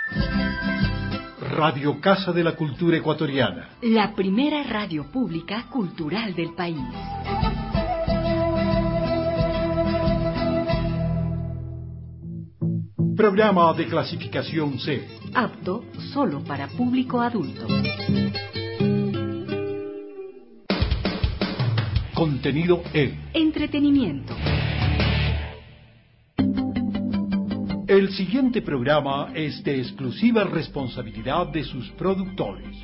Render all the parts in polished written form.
Radio Casa de la Cultura Ecuatoriana. La primera radio pública cultural del país. Programa de clasificación C. Apto solo para público adulto. Contenido E. Entretenimiento. El siguiente programa es de exclusiva responsabilidad de sus productores.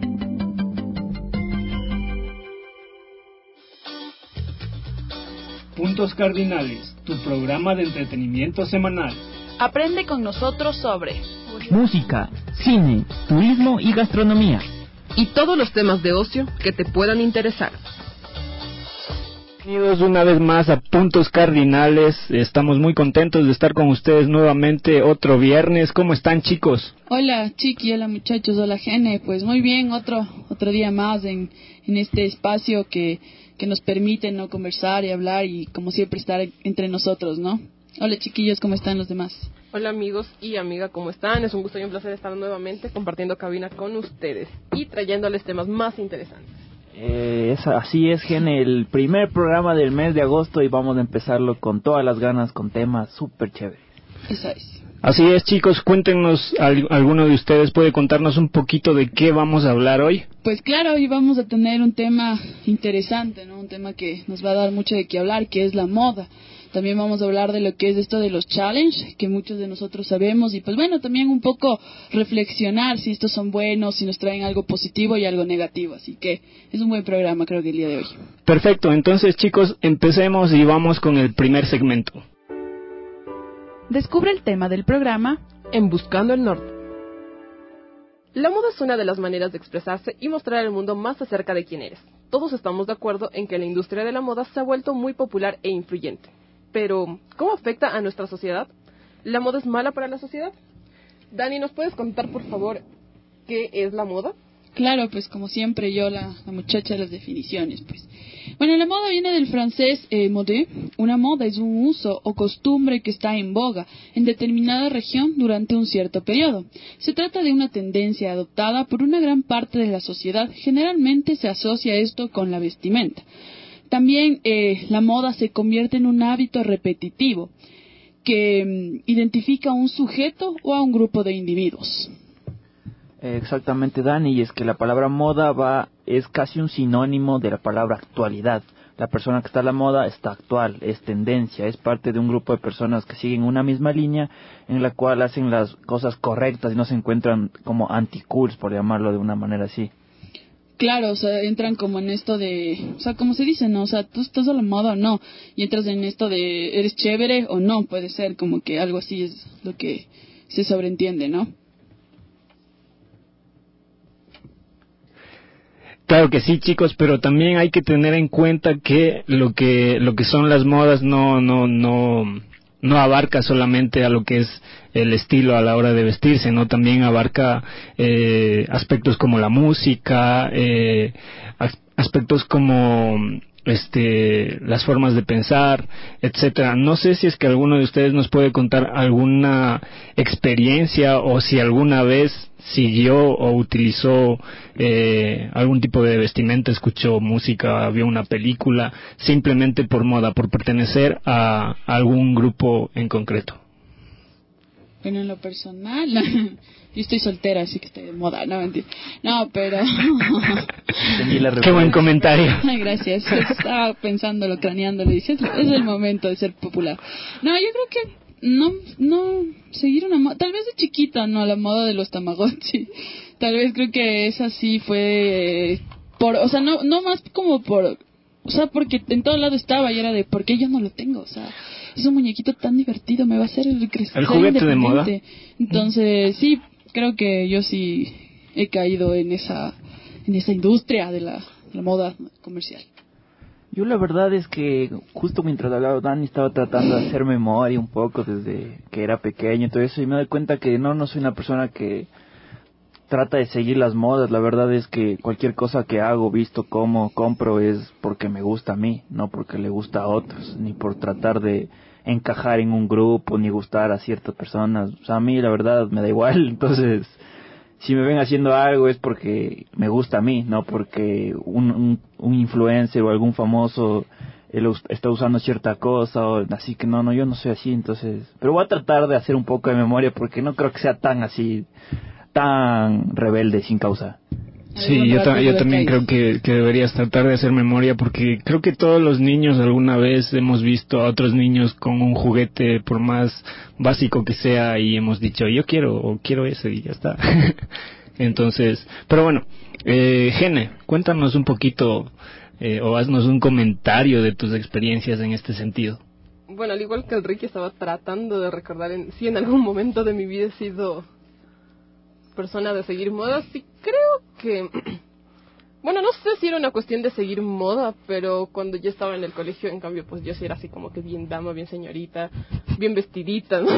Puntos Cardinales, tu programa de entretenimiento semanal. Aprende con nosotros sobre música, cine, turismo y gastronomía. Y todos los temas de ocio que te puedan interesar. Bienvenidos una vez más a Puntos Cardinales. Estamos muy contentos de estar con ustedes nuevamente otro viernes. ¿Cómo están, chicos? Hola, Chiqui, hola muchachos, hola Gene. Pues muy bien, otro día más en este espacio que nos permite no conversar y hablar y como siempre estar entre nosotros, ¿no? Hola chiquillos, ¿cómo están los demás? Hola amigos y amiga, ¿cómo están? Es un gusto y un placer estar nuevamente compartiendo cabina con ustedes y trayéndoles temas más interesantes. Así es, Gene, el primer programa del mes de agosto y vamos a empezarlo con todas las ganas, con temas súper chéveres. Esa es. Así es, chicos, cuéntenos, ¿alguno de ustedes puede contarnos un poquito de qué vamos a hablar hoy? Pues claro, hoy vamos a tener un tema interesante, ¿no? Un tema que nos va a dar mucho de qué hablar, que es la moda. También vamos a hablar de lo que es esto de los challenge, que muchos de nosotros sabemos, y pues bueno, también un poco reflexionar si estos son buenos, si nos traen algo positivo y algo negativo. Así que es un buen programa, creo que el día de hoy. Perfecto, entonces chicos, empecemos y vamos con el primer segmento. Descubre el tema del programa en Buscando el Norte. La moda es una de las maneras de expresarse y mostrar al mundo más acerca de quién eres. Todos estamos de acuerdo en que la industria de la moda se ha vuelto muy popular e influyente. Pero, ¿cómo afecta a nuestra sociedad? ¿La moda es mala para la sociedad? Dani, ¿nos puedes contar, por favor, qué es la moda? Claro, pues como siempre yo, la muchacha de las definiciones, pues. Bueno, la moda viene del francés mode. Una moda es un uso o costumbre que está en boga en determinada región durante un cierto periodo. Se trata de una tendencia adoptada por una gran parte de la sociedad. Generalmente se asocia esto con la vestimenta. También la moda se convierte en un hábito repetitivo que identifica a un sujeto o a un grupo de individuos. Exactamente, Dani, y es que la palabra moda es casi un sinónimo de la palabra actualidad. La persona que está a la moda está actual, es tendencia, es parte de un grupo de personas que siguen una misma línea en la cual hacen las cosas correctas y no se encuentran como anti-cools, por llamarlo de una manera así. Claro, o sea, entran como en esto de, o sea, como se dice, ¿no? O sea, tú estás a la moda o no, y entras en esto de, ¿eres chévere o no? Puede ser como que algo así es lo que se sobreentiende, ¿no? Claro que sí, chicos, pero también hay que tener en cuenta que lo que son las modas no abarca solamente a lo que es el estilo a la hora de vestirse, no, también abarca aspectos como la música, aspectos como las formas de pensar, etcétera. No sé si es que alguno de ustedes nos puede contar alguna experiencia o si alguna vez siguió o utilizó algún tipo de vestimenta, escuchó música, vio una película, simplemente por moda, por pertenecer a algún grupo en concreto. Bueno, en lo personal, yo estoy soltera, así que estoy de moda, no mentira. No, pero... Qué buen comentario. Ay, gracias, estaba pensándolo, craneándolo, y dije, es el momento de ser popular. No, yo creo que no seguir una moda, tal vez de chiquita, no, la moda de los Tamagotchi. Tal vez creo que esa sí fue o sea, no más como o sea, porque en todo lado estaba y era de, ¿por qué yo no lo tengo? O sea, es un muñequito tan divertido, me va a hacer crecer. El juguete de moda. Entonces, sí, creo que yo sí he caído en esa industria de la moda comercial. Yo la verdad es que justo mientras hablaba Dani estaba tratando de hacer memoria un poco desde que era pequeño y todo eso, y me doy cuenta que no soy una persona que trata de seguir las modas. La verdad es que cualquier cosa que hago, visto, como, compro es porque me gusta a mí, no porque le gusta a otros, ni por tratar de encajar en un grupo ni gustar a ciertas personas. O sea, a mí la verdad me da igual. Entonces, si me ven haciendo algo es porque me gusta a mí, no porque un influencer o algún famoso él está usando cierta cosa, así que no, yo no soy así. Entonces, pero voy a tratar de hacer un poco de memoria porque no creo que sea tan así, tan rebelde sin causa. Sí, yo también creo que deberías tratar de hacer memoria, porque creo que todos los niños alguna vez hemos visto a otros niños con un juguete, por más básico que sea, y hemos dicho, yo quiero ese, y ya está. Entonces, pero bueno, Gene, cuéntanos un poquito, o haznos un comentario de tus experiencias en este sentido. Bueno, al igual que el Ricky, estaba tratando de recordar si en algún momento de mi vida he sido persona de seguir modas. Sí, creo que, bueno, no sé si era una cuestión de seguir moda, pero cuando yo estaba en el colegio, en cambio, pues yo sí era así como que bien dama, bien señorita, bien vestidita, ¿no?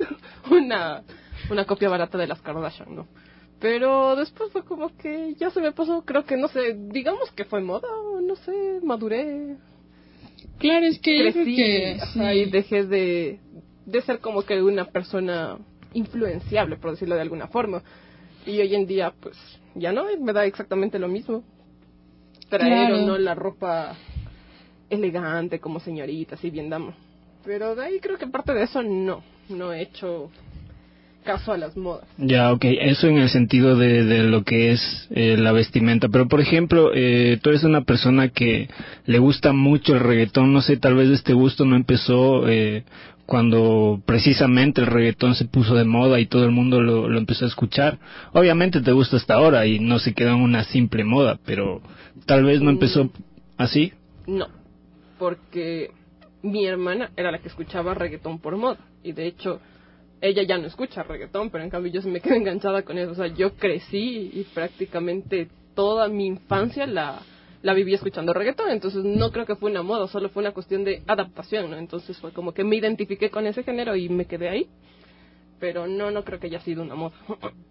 una copia barata de las Kardashian, ¿no? Pero después fue como que ya se me pasó, creo que, no sé, digamos que fue moda, o no sé, maduré. Claro, es que crecí, yo creo que sí. Y dejé de ser como que una persona influenciable, por decirlo de alguna forma. Y hoy en día, pues, ya no, me da exactamente lo mismo. Traer o no la ropa elegante como señorita, así bien dama. Pero de ahí creo que aparte de eso no he hecho caso a las modas. Ya, okay, eso en el sentido de lo que es la vestimenta. Pero por ejemplo, tú eres una persona que le gusta mucho el reggaetón, no sé, tal vez este gusto no empezó cuando precisamente el reggaetón se puso de moda y todo el mundo lo empezó a escuchar. Obviamente te gusta hasta ahora y no se quedó en una simple moda, pero tal vez no empezó así. No, porque mi hermana era la que escuchaba reggaetón por moda, y de hecho ella ya no escucha reggaetón, pero en cambio yo se me quedé enganchada con eso. O sea, yo crecí y prácticamente toda mi infancia la viví escuchando reggaetón, entonces no creo que fue una moda, solo fue una cuestión de adaptación, ¿no? Entonces fue como que me identifiqué con ese género y me quedé ahí, pero no creo que haya sido una moda.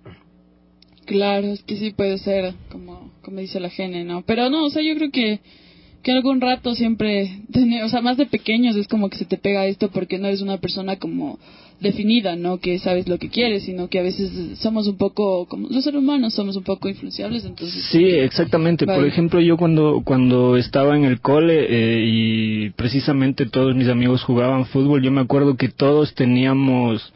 Claro, es que sí puede ser, como dice la Gene, ¿no? Pero no, o sea, yo creo que algún rato siempre, o sea, más de pequeños es como que se te pega esto porque no eres una persona como definida, ¿no? Que sabes lo que quieres, sino que a veces somos un poco, como los seres humanos somos un poco influenciables, entonces... Sí, exactamente. Vale. Por ejemplo, yo cuando estaba en el cole y precisamente todos mis amigos jugaban fútbol, yo me acuerdo que todos teníamos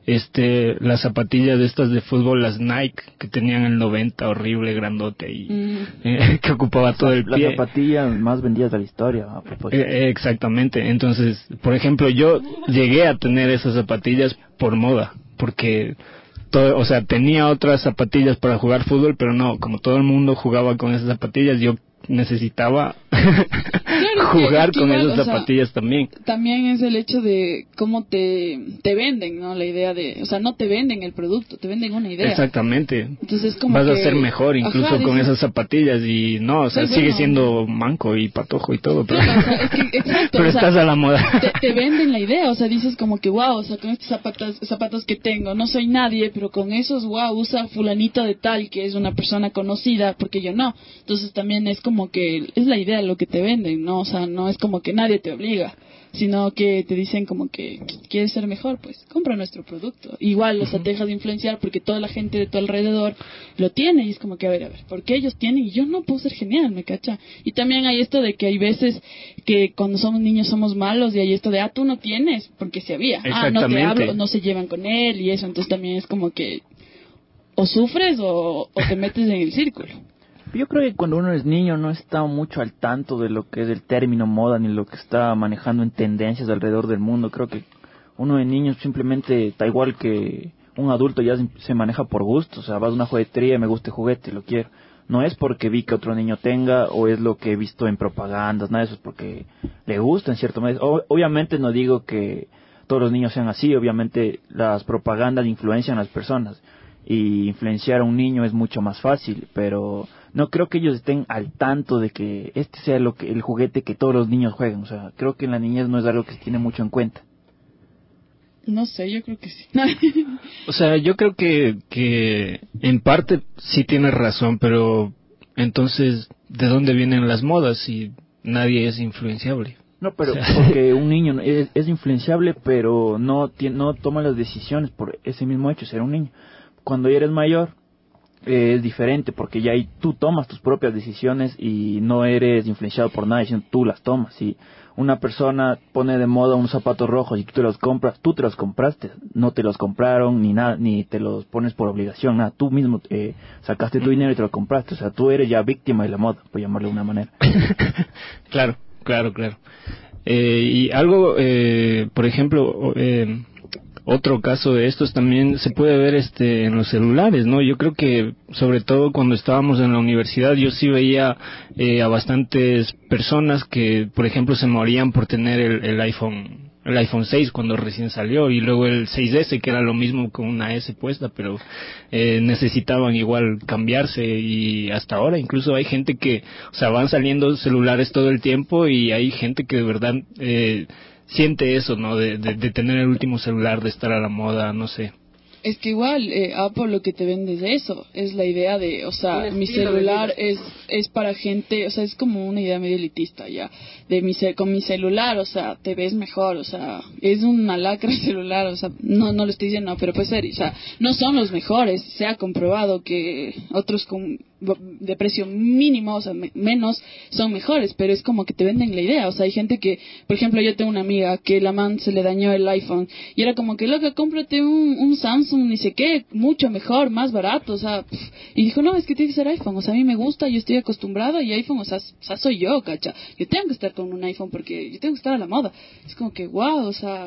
las zapatillas de estas de fútbol, las Nike, que tenían el 90, horrible, grandote, y que ocupaba todo el pie. Las zapatillas más vendidas de la historia, a propósito. Exactamente. Entonces, por ejemplo, yo llegué a tener esas zapatillas por moda, porque o sea, tenía otras zapatillas para jugar fútbol, pero no, como todo el mundo jugaba con esas zapatillas, yo necesitaba jugar con esas zapatillas, sea, también. También es el hecho de cómo te venden, ¿no? La idea de, o sea, no te venden el producto, te venden una idea. Exactamente. Entonces como vas que a ser mejor incluso con esas zapatillas y no, o sea, sigue siendo manco y patojo y todo, pero, claro, o sea, es que, exacto, pero estás a la moda. Te venden la idea, o sea, dices como que wow, o sea, con estos zapatos que tengo, no soy nadie, pero con esos, wow, usa fulanito de tal, que es una persona conocida, porque yo no. Entonces también es como que es la idea lo que te venden, ¿no? O sea, no es como que nadie te obliga, sino que te dicen como que quieres ser mejor, pues compra nuestro producto. Igual, o sea, te dejas de influenciar porque toda la gente de tu alrededor lo tiene y es como que, a ver, ¿por qué ellos tienen y yo no puedo ser genial, me cacha? Y también hay esto de que hay veces que cuando somos niños somos malos y hay esto de, tú no tienes, porque si había, no te hablo, no se llevan con él y eso, entonces también es como que o sufres o te metes en el círculo. Yo creo que cuando uno es niño no está mucho al tanto de lo que es el término moda ni lo que está manejando en tendencias alrededor del mundo. Creo que uno de niño simplemente está igual que un adulto, ya se maneja por gusto. O sea, vas a una juguetería, me gusta el juguete, lo quiero. No es porque vi que otro niño tenga o es lo que he visto en propagandas, nada de eso, es porque le gusta en cierto modo. Obviamente no digo que todos los niños sean así, obviamente las propagandas influencian a las personas y influenciar a un niño es mucho más fácil, pero no creo que ellos estén al tanto de que este sea el juguete que todos los niños juegan. O sea, creo que en la niñez no es algo que se tiene mucho en cuenta. No sé, yo creo que sí. O sea, yo creo que en parte sí tienes razón, pero entonces, ¿de dónde vienen las modas si nadie es influenciable? No, pero porque un niño es influenciable, pero no toma las decisiones por ese mismo hecho, ser un niño. Cuando ya eres mayor, es diferente, porque ya ahí tú tomas tus propias decisiones y no eres influenciado por nada, sino tú las tomas. Si una persona pone de moda unos zapatos rojos y tú te los compras, tú te los compraste, no te los compraron ni nada, ni te los pones por obligación, nada, tú mismo sacaste tu dinero y te lo compraste, o sea, tú eres ya víctima de la moda, por llamarlo de una manera. Claro. Y algo, por ejemplo, otro caso de estos también se puede ver en los celulares, ¿no? Yo creo que sobre todo cuando estábamos en la universidad yo sí veía a bastantes personas que, por ejemplo, se morían por tener el iPhone 6 cuando recién salió, y luego el 6S, que era lo mismo con una S puesta, pero necesitaban igual cambiarse, y hasta ahora incluso hay gente que, o sea, van saliendo celulares todo el tiempo, y hay gente que de verdad siente eso, ¿no? De tener el último celular, de estar a la moda, no sé. Es que igual, Apple lo que te vende es eso, es la idea de, o sea, mi celular es para gente, o sea, es como una idea medio elitista ya, con mi celular, o sea, te ves mejor, o sea, es una lacra el celular, o sea, no lo estoy diciendo, no, pero puede ser, o sea, no son los mejores, se ha comprobado que otros de precio mínimo, o sea, menos, son mejores, pero es como que te venden la idea, o sea, hay gente que, por ejemplo, yo tengo una amiga que la man se le dañó el iPhone, y era como que, loca, cómprate un Samsung, ni sé qué, mucho mejor, más barato, o sea, y dijo, no, es que tiene que ser iPhone, o sea, a mí me gusta, yo estoy acostumbrada, y iPhone, o sea, soy yo, cacha, yo tengo que estar con un iPhone porque yo tengo que estar a la moda, es como que, wow, o sea,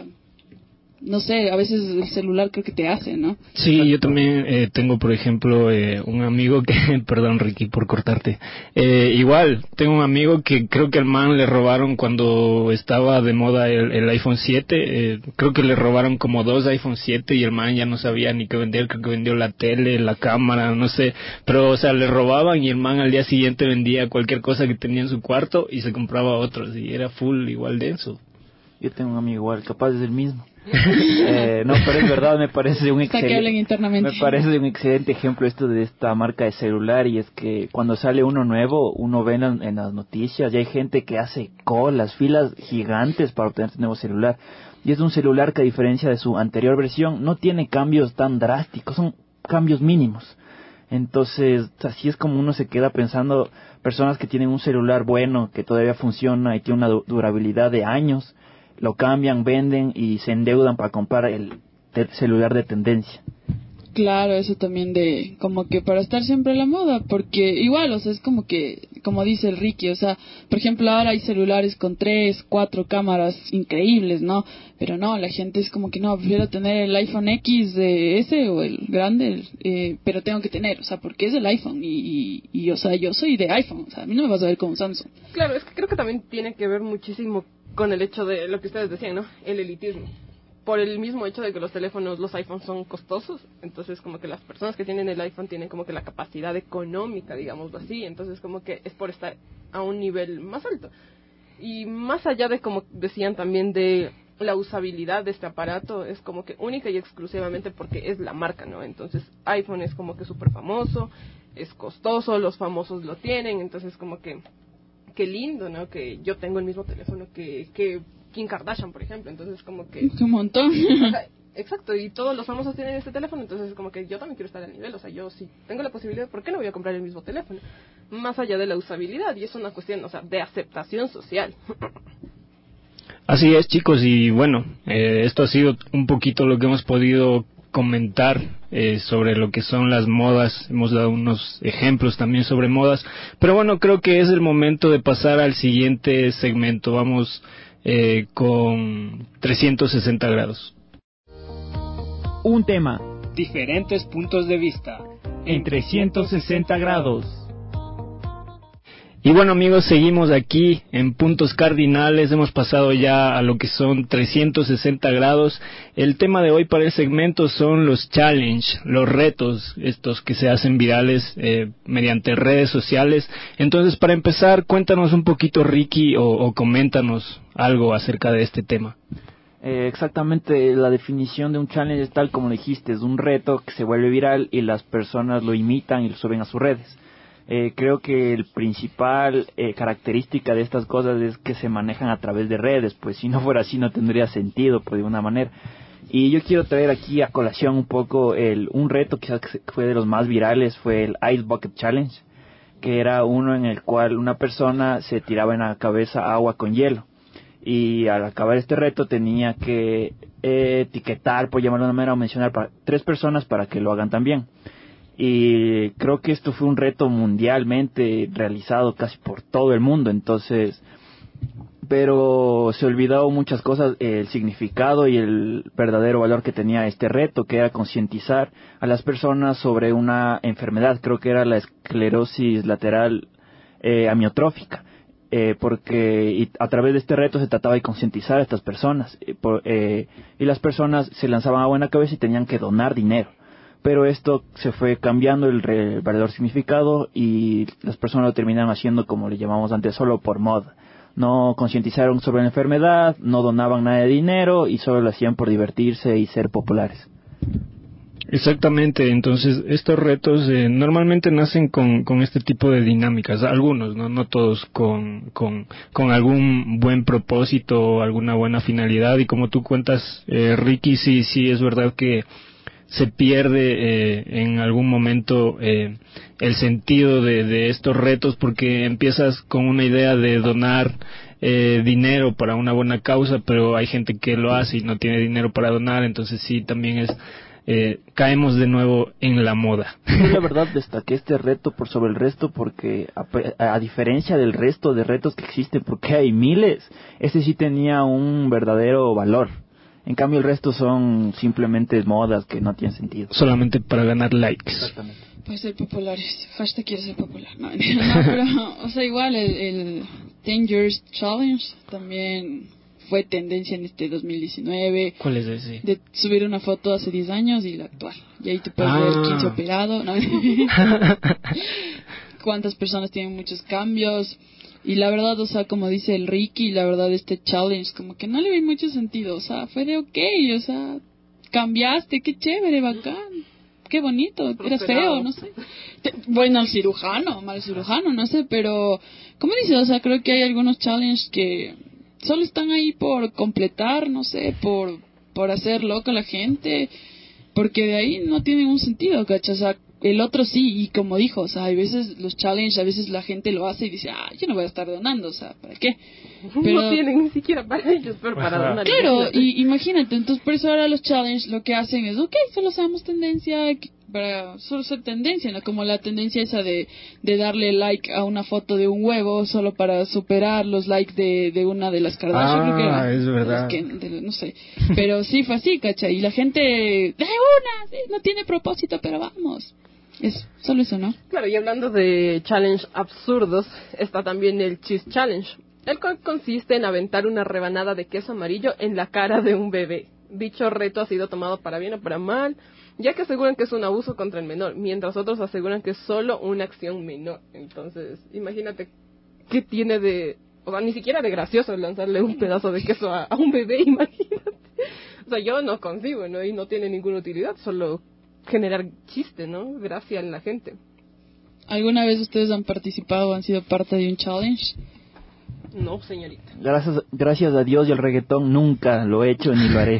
no sé, a veces el celular creo que te hace, ¿no? Sí, yo también tengo, por ejemplo, un amigo que, perdón Ricky por cortarte, igual, tengo un amigo que creo que al man le robaron cuando estaba de moda el iPhone 7, creo que le robaron como 2 iPhone 7 y el man ya no sabía ni qué vender, creo que vendió la tele, la cámara, no sé, pero, o sea, le robaban y el man al día siguiente vendía cualquier cosa que tenía en su cuarto y se compraba otros, y era full igual de eso. Yo tengo un amigo igual, capaz es el mismo. No, pero es verdad, me parece un excelente ejemplo esto de esta marca de celular, y es que cuando sale uno nuevo, uno ve en las noticias y hay gente que hace colas, filas gigantes para obtener este nuevo celular, y es un celular que, a diferencia de su anterior versión, no tiene cambios tan drásticos, son cambios mínimos. Entonces, así es como uno se queda pensando, personas que tienen un celular bueno, que todavía funciona y tiene una durabilidad de años, lo cambian, venden y se endeudan para comprar el celular de tendencia. Claro, eso también de como que para estar siempre a la moda, porque igual, o sea, es como que, como dice el Ricky, o sea, por ejemplo, ahora hay celulares con 3, 4 cámaras increíbles, ¿no? Pero no, la gente es como que no, prefiero tener el iPhone XS o el grande, pero tengo que tener, o sea, porque es el iPhone y o sea, yo soy de iPhone, o sea, a mí no me vas a ver como Samsung. Claro, es que creo que también tiene que ver muchísimo con el hecho de lo que ustedes decían, ¿no? El elitismo. Por el mismo hecho de que los iPhones son costosos, entonces como que las personas que tienen el iPhone tienen como que la capacidad económica, digámoslo así, entonces como que es por estar a un nivel más alto. Y más allá de, como decían también, de la usabilidad de este aparato, es como que única y exclusivamente porque es la marca, ¿no? Entonces iPhone es como que súper famoso, es costoso, los famosos lo tienen, entonces como que qué lindo, ¿no? Que yo tengo el mismo teléfono que Kim Kardashian, por ejemplo, entonces como que... Un montón. Exacto, y todos los famosos tienen este teléfono, entonces como que yo también quiero estar al nivel, o sea, yo si tengo la posibilidad, ¿por qué no voy a comprar el mismo teléfono? Más allá de la usabilidad, y es una cuestión, o sea, de aceptación social. Así es, chicos, y bueno, esto ha sido un poquito lo que hemos podido comentar sobre lo que son las modas. Hemos dado unos ejemplos también sobre modas, pero bueno, creo que es el momento de pasar al siguiente segmento. Vamos con 360 grados. Un tema, Diferentes puntos de vista en 360 grados. Y bueno, amigos, seguimos aquí en Puntos Cardinales. Hemos pasado ya a lo que son 360 grados. El tema de hoy para el segmento son los challenge, los retos, estos que se hacen virales mediante redes sociales. Entonces, para empezar, cuéntanos un poquito, Ricky, o coméntanos algo acerca de este tema. Exactamente, la definición de un challenge es tal como dijiste, es un reto que se vuelve viral y las personas lo imitan y lo suben a sus redes. Creo que el principal característica de estas cosas es que se manejan a través de redes, pues si no fuera así no tendría sentido, pues de una manera. Y yo quiero traer aquí a colación un poco un reto quizás que fue de los más virales, fue el Ice Bucket Challenge, que era uno en el cual una persona se tiraba en la cabeza agua con hielo. Y al acabar este reto tenía que etiquetar, por llamarlo de una manera, o mencionar 3 personas para que lo hagan también. Y creo que esto fue un reto mundialmente realizado casi por todo el mundo, entonces, pero se olvidó muchas cosas, el significado y el verdadero valor que tenía este reto, que era concientizar a las personas sobre una enfermedad, creo que era la esclerosis lateral amiotrófica. Porque a través de este reto se trataba de concientizar a estas personas y las personas se lanzaban agua en la cabeza y tenían que donar dinero, pero esto se fue cambiando el verdadero significado y las personas lo terminaron haciendo como le llamamos antes, solo por moda. No concientizaron sobre la enfermedad, no donaban nada de dinero y solo lo hacían por divertirse y ser populares. Exactamente, entonces estos retos normalmente nacen con este tipo de dinámicas, algunos, no todos con algún buen propósito o alguna buena finalidad, y como tú cuentas, Ricky, sí es verdad que se pierde en algún momento el sentido de estos retos, porque empiezas con una idea de donar dinero para una buena causa, pero hay gente que lo hace y no tiene dinero para donar, entonces sí, también caemos de nuevo en la moda. Yo la verdad destaqué este reto por sobre el resto porque a diferencia del resto de retos que existen, porque hay miles, este sí tenía un verdadero valor. En cambio el resto son simplemente modas que no tienen sentido. Solamente para ganar likes. Exactamente. Pues ser populares. Hashtag quiero ser popular. No, pero, o sea, igual el 10 Years Challenge también fue tendencia en este 2019. ¿Cuál es ese? De subir una foto hace 10 años y la actual. Y ahí te puedes ver quién se ha operado, ¿no? Cuántas personas tienen muchos cambios. Y la verdad, o sea, como dice el Ricky, la verdad este challenge como que no le vi mucho sentido. O sea, fue de o sea, cambiaste, qué chévere, bacán. Qué bonito, eras feo, no sé. Bueno, al cirujano, mal cirujano, no sé, pero como dice, o sea, creo que hay algunos challenges que solo están ahí por completar, no sé, por hacer loco a la gente, porque de ahí no tiene un sentido, ¿cachai? O sea, el otro sí, y como dijo, o sea, hay veces los challenges, a veces la gente lo hace y dice, yo no voy a estar donando, o sea, ¿para qué? Pero no tienen ni siquiera para ellos, pero para donar. Claro, y imagínate, entonces por eso ahora los challenges lo que hacen es, solo seamos tendencia, para solo ser tendencia, ¿no? Como la tendencia esa de darle like a una foto de un huevo solo para superar los likes de una de las Kardashian, creo que era. Es verdad. No sé, pero sí fue así, ¿cachai? Y la gente, de una, sí, no tiene propósito, pero vamos. Es solo eso, ¿no? Claro, y hablando de challenge absurdos, está también el Cheese Challenge, el cual consiste en aventar una rebanada de queso amarillo en la cara de un bebé. Dicho reto ha sido tomado para bien o para mal, ya que aseguran que es un abuso contra el menor, mientras otros aseguran que es solo una acción menor. Entonces, imagínate qué tiene de... O sea, ni siquiera de gracioso lanzarle un pedazo de queso a un bebé, imagínate. O sea, yo no concibo, ¿no? Y no tiene ninguna utilidad, solo generar chiste, ¿no? Gracia en la gente. ¿Alguna vez ustedes han participado o han sido parte de un challenge? No, señorita. Gracias a Dios y al reggaetón nunca lo he hecho ni lo haré.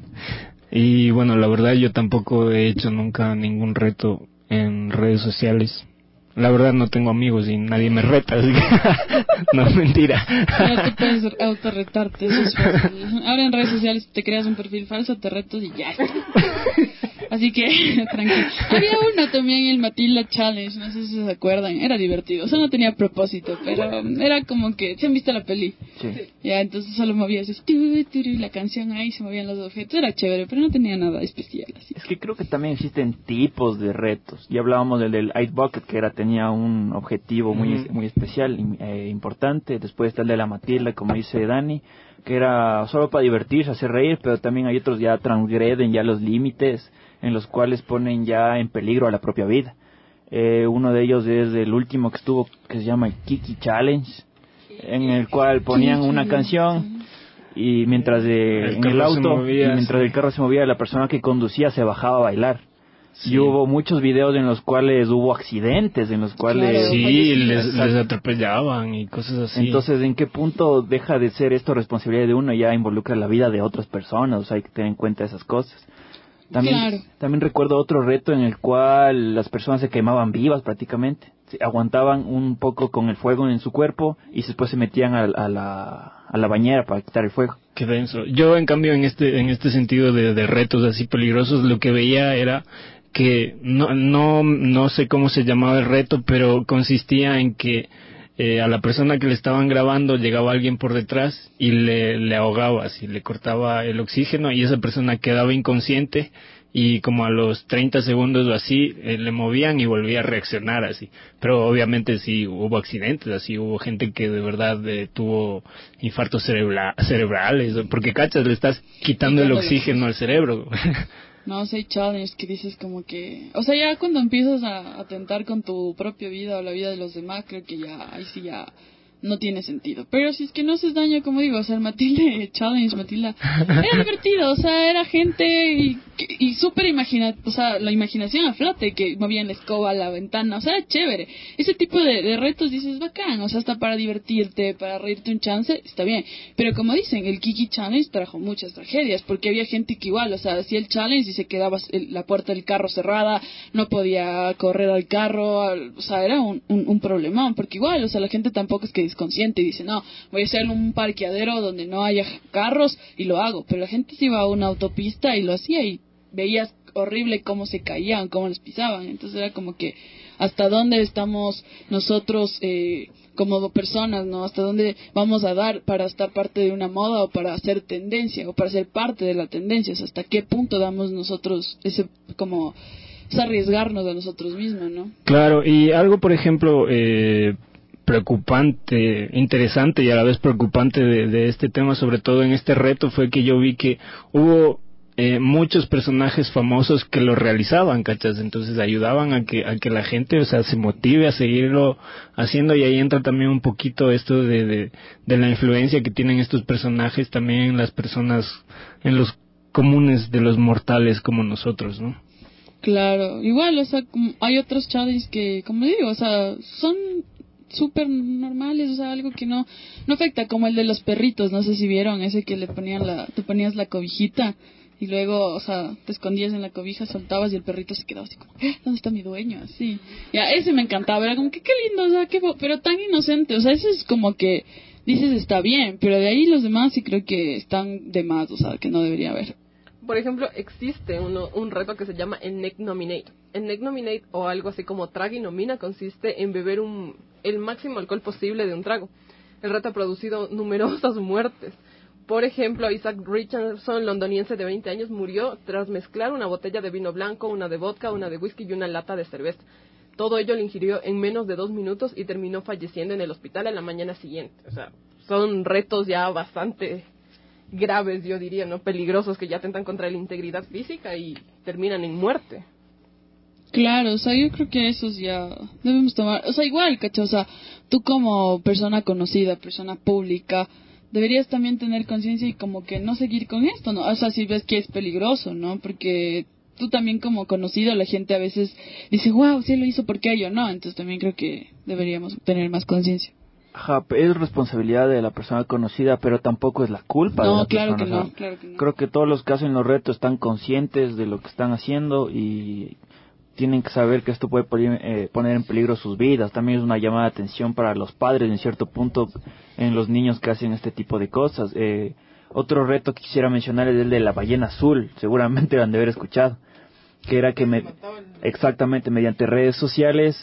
Y bueno, la verdad yo tampoco he hecho nunca ningún reto en redes sociales. La verdad no tengo amigos y nadie me reta, así que no es mentira. No te puedes autorretarte, eso es fácil. Ahora en redes sociales te creas un perfil falso, te retas y ya está. Así que, tranquilo. Había uno también, el Matilda Challenge, no sé si se acuerdan, era divertido, o sea, no tenía propósito, pero era como que, ¿se han visto la peli? Sí. Ya, entonces solo movías la canción ahí, se movían los objetos, era chévere, pero no tenía nada especial. Así. Es que creo que también existen tipos de retos. Ya hablábamos del Ice Bucket, que tenía un objetivo muy especial, importante. Después está el de la Matilda, como dice Dani, que era solo para divertirse, hacer reír, pero también hay otros ya transgreden ya los límites, en los cuales ponen ya en peligro a la propia vida. Uno de ellos es el último que estuvo, que se llama el Kiki Challenge, en el cual ponían una canción y mientras en el auto, y mientras el carro se movía, la persona que conducía se bajaba a bailar. Sí. Y hubo muchos videos en los cuales hubo accidentes, en los cuales... Claro. Sí, les atropellaban y cosas así. Entonces, ¿en qué punto deja de ser esto responsabilidad de uno y ya involucra la vida de otras personas? O sea, hay que tener en cuenta esas cosas. También recuerdo otro reto en el cual las personas se quemaban vivas prácticamente. Aguantaban un poco con el fuego en su cuerpo y después se metían a la bañera para quitar el fuego. Qué denso. Yo, en cambio, en este sentido de retos así peligrosos, lo que veía era que no sé cómo se llamaba el reto, pero consistía en que a la persona que le estaban grabando llegaba alguien por detrás y le ahogaba, así le cortaba el oxígeno y esa persona quedaba inconsciente y como a los 30 segundos o así le movían y volvía a reaccionar así. Pero obviamente sí hubo accidentes, así hubo gente que de verdad tuvo infartos cerebrales, porque cachas, le estás quitando el oxígeno al cerebro. No, hay challenges que dices como que... O sea, ya cuando empiezas a atentar con tu propia vida o la vida de los demás, creo que ya, ahí sí ya no tiene sentido. Pero si es que no haces daño, como digo, o sea, el Matilda era divertido, o sea, era gente y súper o sea, la imaginación a flote, que movían la escoba a la ventana, o sea, era chévere. Ese tipo de retos dices, bacán, o sea, hasta para divertirte, para reírte un chance, está bien. Pero como dicen, el Kiki Challenge trajo muchas tragedias, porque había gente que igual, o sea, hacía el challenge y se quedaba la puerta del carro cerrada, no podía correr al carro, o sea, era un problemón, porque igual, o sea, la gente tampoco es que es consciente y dice, no, voy a hacer un parqueadero donde no haya carros y lo hago. Pero la gente se iba a una autopista y lo hacía y veías horrible cómo se caían, cómo les pisaban. Entonces era como que hasta dónde estamos nosotros como personas, ¿no? Hasta dónde vamos a dar para estar parte de una moda o para hacer tendencia o para ser parte de la tendencia. O sea, hasta qué punto damos nosotros es arriesgarnos a nosotros mismos, ¿no? Claro, y algo, por ejemplo, preocupante, interesante y a la vez preocupante de este tema, sobre todo en este reto, fue que yo vi que hubo muchos personajes famosos que lo realizaban, ¿cachas? Entonces ayudaban a que la gente, o sea, se motive a seguirlo haciendo, y ahí entra también un poquito esto de la influencia que tienen estos personajes también en las personas, en los comunes de los mortales como nosotros, ¿no? Claro, igual, o sea, hay otros challenges que, como digo, o sea, son súper normales, o sea, algo que no afecta, como el de los perritos, no sé si vieron, ese que te ponías la cobijita y luego, o sea, te escondías en la cobija, soltabas y el perrito se quedaba así como, ¿dónde está mi dueño? Así. Ya, ese me encantaba, era como que qué lindo, o sea, pero tan inocente, o sea, ese es como que dices está bien, pero de ahí los demás sí creo que están de más, o sea, que no debería haber. Por ejemplo, existe un reto que se llama el Neck Nominate. El Neck Nominate, o algo así como Traga y Nomina, consiste en beber el máximo alcohol posible de un trago. El reto ha producido numerosas muertes. Por ejemplo, Isaac Richardson, londoniense de 20 años, murió tras mezclar una botella de vino blanco, una de vodka, una de whisky y una lata de cerveza. Todo ello lo ingirió en menos de 2 minutos y terminó falleciendo en el hospital a la mañana siguiente. O sea, son retos ya bastante graves, yo diría, ¿no? Peligrosos, que ya atentan contra la integridad física y terminan en muerte. Claro, o sea, yo creo que esos ya debemos tomar, o sea, igual, ¿cachai? O sea, tú como persona conocida, persona pública, deberías también tener conciencia y como que no seguir con esto, ¿no? O sea, si ves que es peligroso, ¿no? Porque tú también como conocido, la gente a veces dice, wow, si él lo hizo, ¿por qué yo no? Entonces también creo que deberíamos tener más conciencia. Ajá, es responsabilidad de la persona conocida, pero tampoco es la culpa de la persona. Claro que no. Creo que todos los que hacen los retos están conscientes de lo que están haciendo y tienen que saber que esto puede poner en peligro sus vidas. También es una llamada de atención para los padres, en cierto punto, en los niños que hacen este tipo de cosas. Otro reto que quisiera mencionar es el de la ballena azul, seguramente lo han de haber escuchado, que era que exactamente mediante redes sociales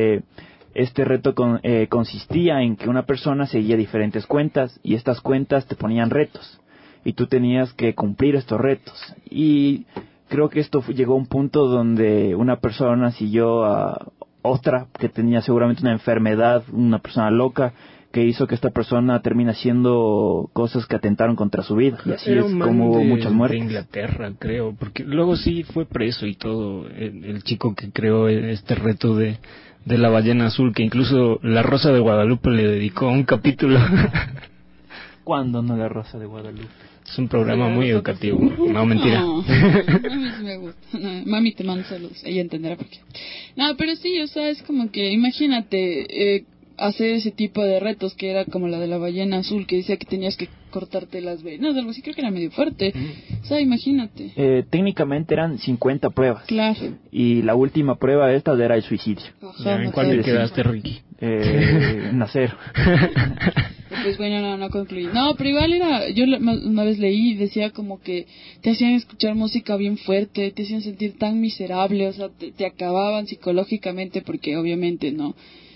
este reto consistía en que una persona seguía diferentes cuentas y estas cuentas te ponían retos y tú tenías que cumplir estos retos. Y creo que esto llegó a un punto donde una persona siguió a otra que tenía seguramente una enfermedad, una persona loca, que hizo que esta persona termine haciendo cosas que atentaron contra su vida. Y así es como hubo muchas muertes. De Inglaterra, creo, porque luego sí fue preso y todo, el chico que creó este reto de la ballena azul, que incluso La Rosa de Guadalupe le dedicó un capítulo. ¿Cuándo no La Rosa de Guadalupe? Es un programa muy educativo. No, mentira. No, a mí sí me gusta. No, mami, te mando saludos. Ella entenderá por qué. No, pero sí, o sea, es como que, imagínate, hacer ese tipo de retos que era como la de la ballena azul, que decía que tenías que cortarte las venas, algo así, creo que era medio fuerte. O sea, imagínate. Técnicamente eran 50 pruebas. Claro. Y la última prueba esta era el suicidio. Ya, ¿en cuál te quedaste, Ricky? Nacer. Pues bueno, no concluí. No, pero igual era, yo una vez leí, decía como que te hacían escuchar música bien fuerte, te hacían sentir tan miserable, o sea, te acababan psicológicamente porque obviamente no,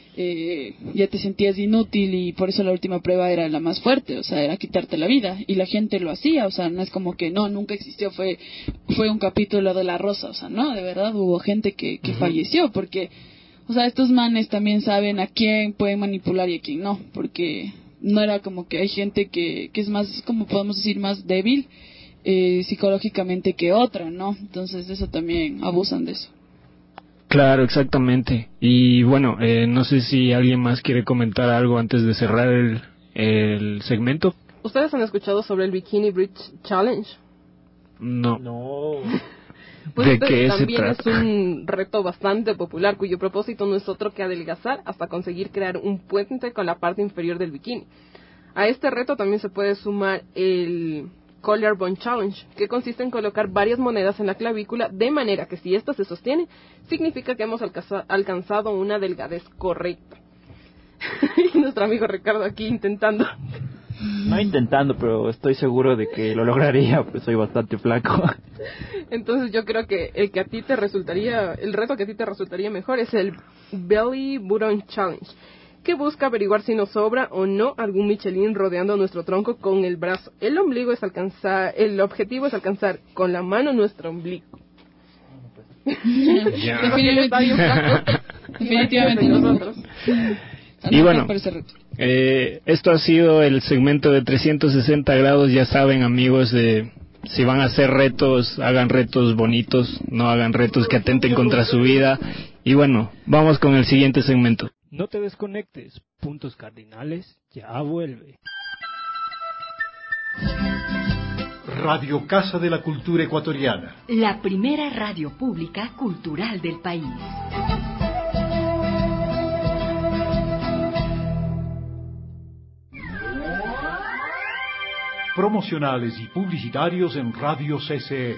ya te sentías inútil y por eso la última prueba era la más fuerte, o sea, era quitarte la vida y la gente lo hacía, o sea, no es como que no, nunca existió, fue un capítulo de La Rosa, o sea, no, de verdad hubo gente que falleció porque, o sea, estos manes también saben a quién pueden manipular y a quién no, porque no era como que hay gente que es más, como podemos decir, más débil psicológicamente que otra, ¿no? Entonces eso también abusan de eso. Claro, exactamente. Y bueno, no sé si alguien más quiere comentar algo antes de cerrar el segmento. ¿Ustedes han escuchado sobre el Bikini Bridge Challenge? No. Pues ¿De qué se también trata? es un reto bastante popular cuyo propósito no es otro que adelgazar hasta conseguir crear un puente con la parte inferior del bikini. A este reto también se puede sumar el Collarbone Challenge, que consiste en colocar varias monedas en la clavícula de manera que si ésta se sostiene, significa que hemos alcanzado una delgadez correcta. Y nuestro amigo Ricardo aquí intentando. No intentando, pero estoy seguro de que lo lograría, pues soy bastante flaco. Entonces yo creo que el reto que a ti te resultaría mejor es el Belly Button Challenge, que busca averiguar si nos sobra o no algún Michelin rodeando nuestro tronco con el brazo. El objetivo es alcanzar con la mano nuestro ombligo. Definitivamente nosotros. Y bueno, esto ha sido el segmento de 360 grados. Ya saben, amigos, si van a hacer retos, hagan retos bonitos, no hagan retos que atenten contra su vida. Y bueno, vamos con el siguiente segmento. No te desconectes. Puntos Cardinales ya vuelve. Radio Casa de la Cultura Ecuatoriana. La primera radio pública cultural del país. Promocionales y publicitarios en Radio CCE.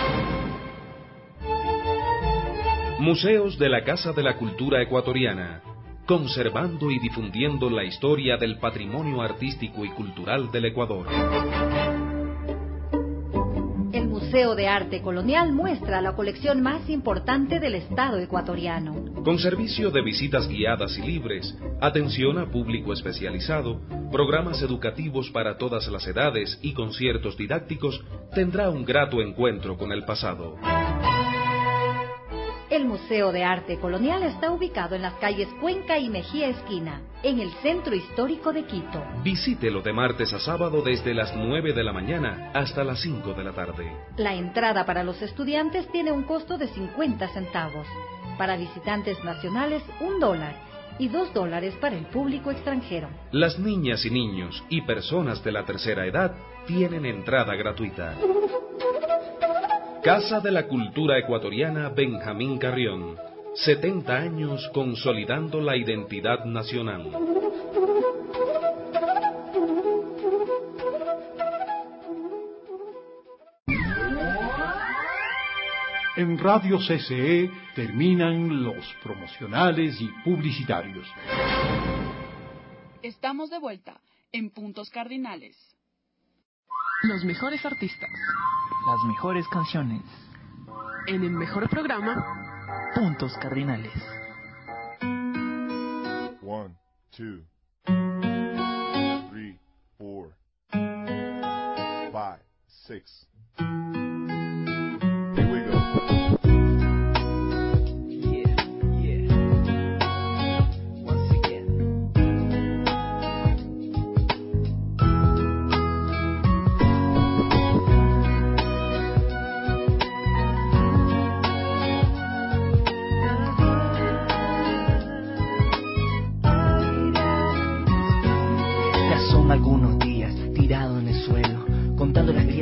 Museos de la Casa de la Cultura Ecuatoriana, conservando y difundiendo la historia del patrimonio artístico y cultural del Ecuador. El Museo de Arte Colonial muestra la colección más importante del Estado ecuatoriano. Con servicio de visitas guiadas y libres, atención a público especializado, programas educativos para todas las edades y conciertos didácticos, tendrá un grato encuentro con el pasado. El Museo de Arte Colonial está ubicado en las calles Cuenca y Mejía Esquina, en el centro histórico de Quito. Visítelo de martes a sábado desde las 9 de la mañana hasta las 5 de la tarde. La entrada para los estudiantes tiene un costo de 50 centavos. Para visitantes nacionales, $1 y $2 para el público extranjero. Las niñas y niños y personas de la tercera edad tienen entrada gratuita. Casa de la Cultura Ecuatoriana Benjamín Carrión. 70 años consolidando la identidad nacional. En Radio CCE terminan los promocionales y publicitarios. Estamos de vuelta en Puntos Cardinales. Los mejores artistas. Las mejores canciones. En el mejor programa. Puntos Cardinales. 1, 2, 3, 4, 5, 6. Here we go. Algunos días tirado en el suelo, contando las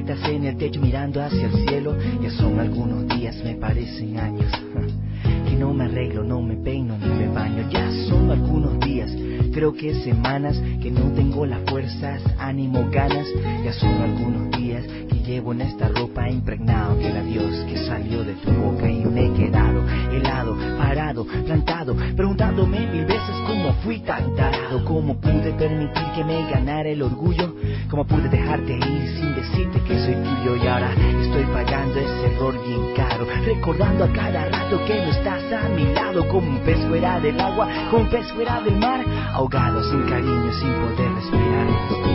mirando hacia el cielo. Ya son algunos días, me parecen años, que no me arreglo, no me peino ni me baño. Ya son algunos días, creo que semanas, que no tengo las fuerzas, ánimo, ganas. Ya son algunos días que llevo en esta ropa impregnado del adiós que salió de tu boca. Y me he quedado helado, parado, plantado, preguntándome mil veces cómo fui tan tarado. Cómo pude permitir que me ganara el orgullo, cómo pude dejarte ir sin decirte que soy tuyo. Y ahora estoy pagando ese error bien caro, recordando a cada rato que no estás a mi lado. Como un pez fuera del agua, como un pez fuera del mar, ahogado, sin cariño, sin poder respirar.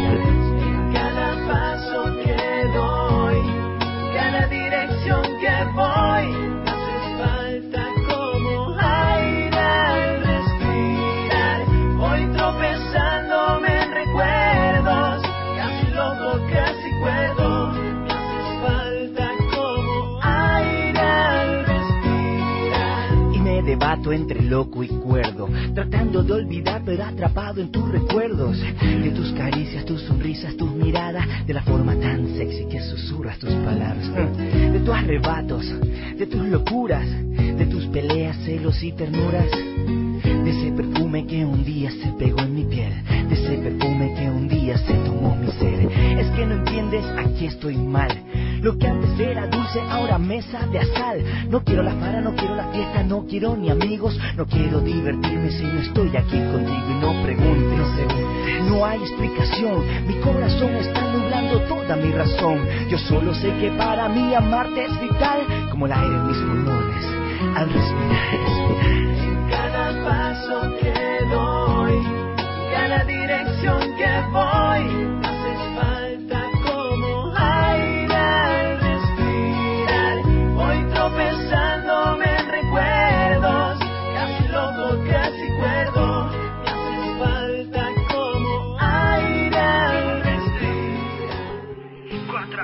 Cada paso que doy, cada dirección que voy, me haces falta como aire al respirar. Voy tropezándome en recuerdos, casi loco, casi cuerdo. Me haces falta como aire al respirar. Y me debato entre loco y cuerdo, tratando de olvidar pero atrapado en tus recuerdos, de tus caricias, tus sonrisas, tus miradas, de la forma tan sexy que susurras tus palabras, de tus arrebatos, de tus locuras, de tus peleas, celos y ternuras, de ese perfume que un día se pegó en mi piel, de ese perfume que un día se tomó mi ser. Es que no entiendes, aquí estoy mal. Lo que antes era dulce ahora me sabe a sal. No quiero la farra, no quiero la fiesta, no quiero ni amigos, no quiero divertirme si no estoy aquí contigo. Y no preguntes, no hay explicación, mi corazón está nublando toda mi razón. Yo solo sé que para mí amarte es vital, como el aire en mis pulmones al respirar. Cada paso que doy, cada dirección que voy, me haces falta como aire al respirar. Voy tropezándome en recuerdos, casi loco, casi cuerdo. Me haces falta como aire al respirar. 4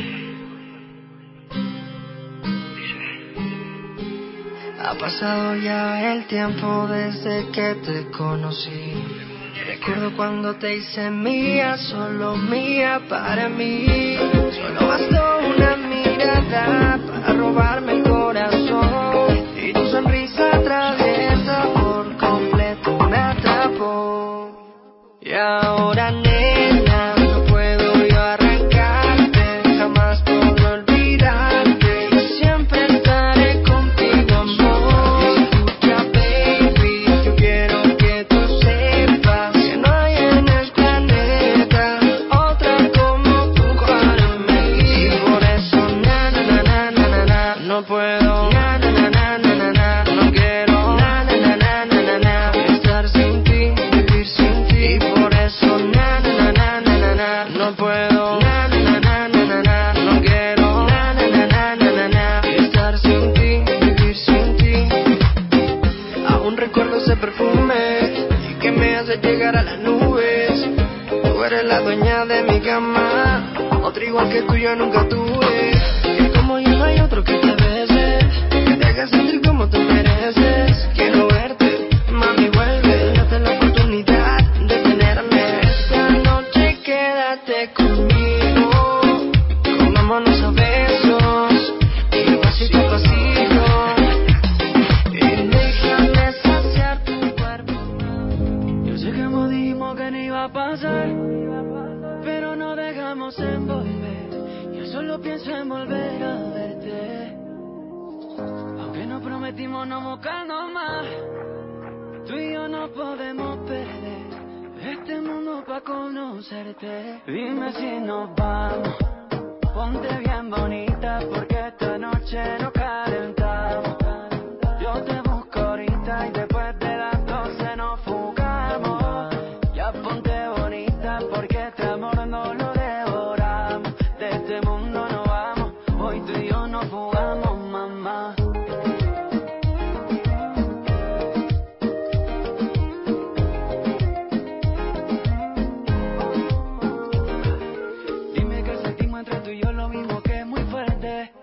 Ha pasado ya el tiempo desde que te conocí. Recuerdo cuando te hice mía, solo mía para mí. Solo bastó una mirada para robarme el corazón, y tu sonrisa traviesa por completo me atrapó. Y ahora, nena, no puedo yo arrancarte, jamás puedo olvidarte, y siempre estaré contigo, amor. Escucha, baby, yo quiero que tú sepas que no hay en el planeta otra como tú para mí. Y por eso, na na na na na na, no puedo, na na na na na na, no quiero, na na na na na na, estar sin ti, vivir sin ti. Y por eso, na na na na na na, no puedo, na na na na na, no quiero, na na na na na, estar sin ti, vivir sin ti. Aún recuerdo ese perfume y que me hace llegar a las nubes. Tú eres la dueña de mi cama, otra igual que tú yo nunca tuve. Que como yo no hay otro que te bese, que te haga sentir como tú mereces. Quiero verte, mami, vuelve, date la oportunidad de tenerme. Esta noche quédate conmigo, comámonos a besos, y pasito a pasito, y déjame saciar tu cuerpo. Yo sé que hemos dijimos que no iba a pasar, pero no dejamos envolver. Yo solo pienso en volver a verte, aunque nos prometimos no buscarnos más. Tú y yo no podemos perder este mundo pa' conocerte. Dime si nos vamos, ponte bien bonita, porque esta noche nos calentamos. Yo te busco ahorita y después de las 12 nos fugamos. Ya ponte bonita, porque este amor no lo devoramos. De este mundo no vamos, hoy tú y yo nos fugamos, mamá. Dime que sentimos entre tú y yo lo mismo, que es muy fuerte,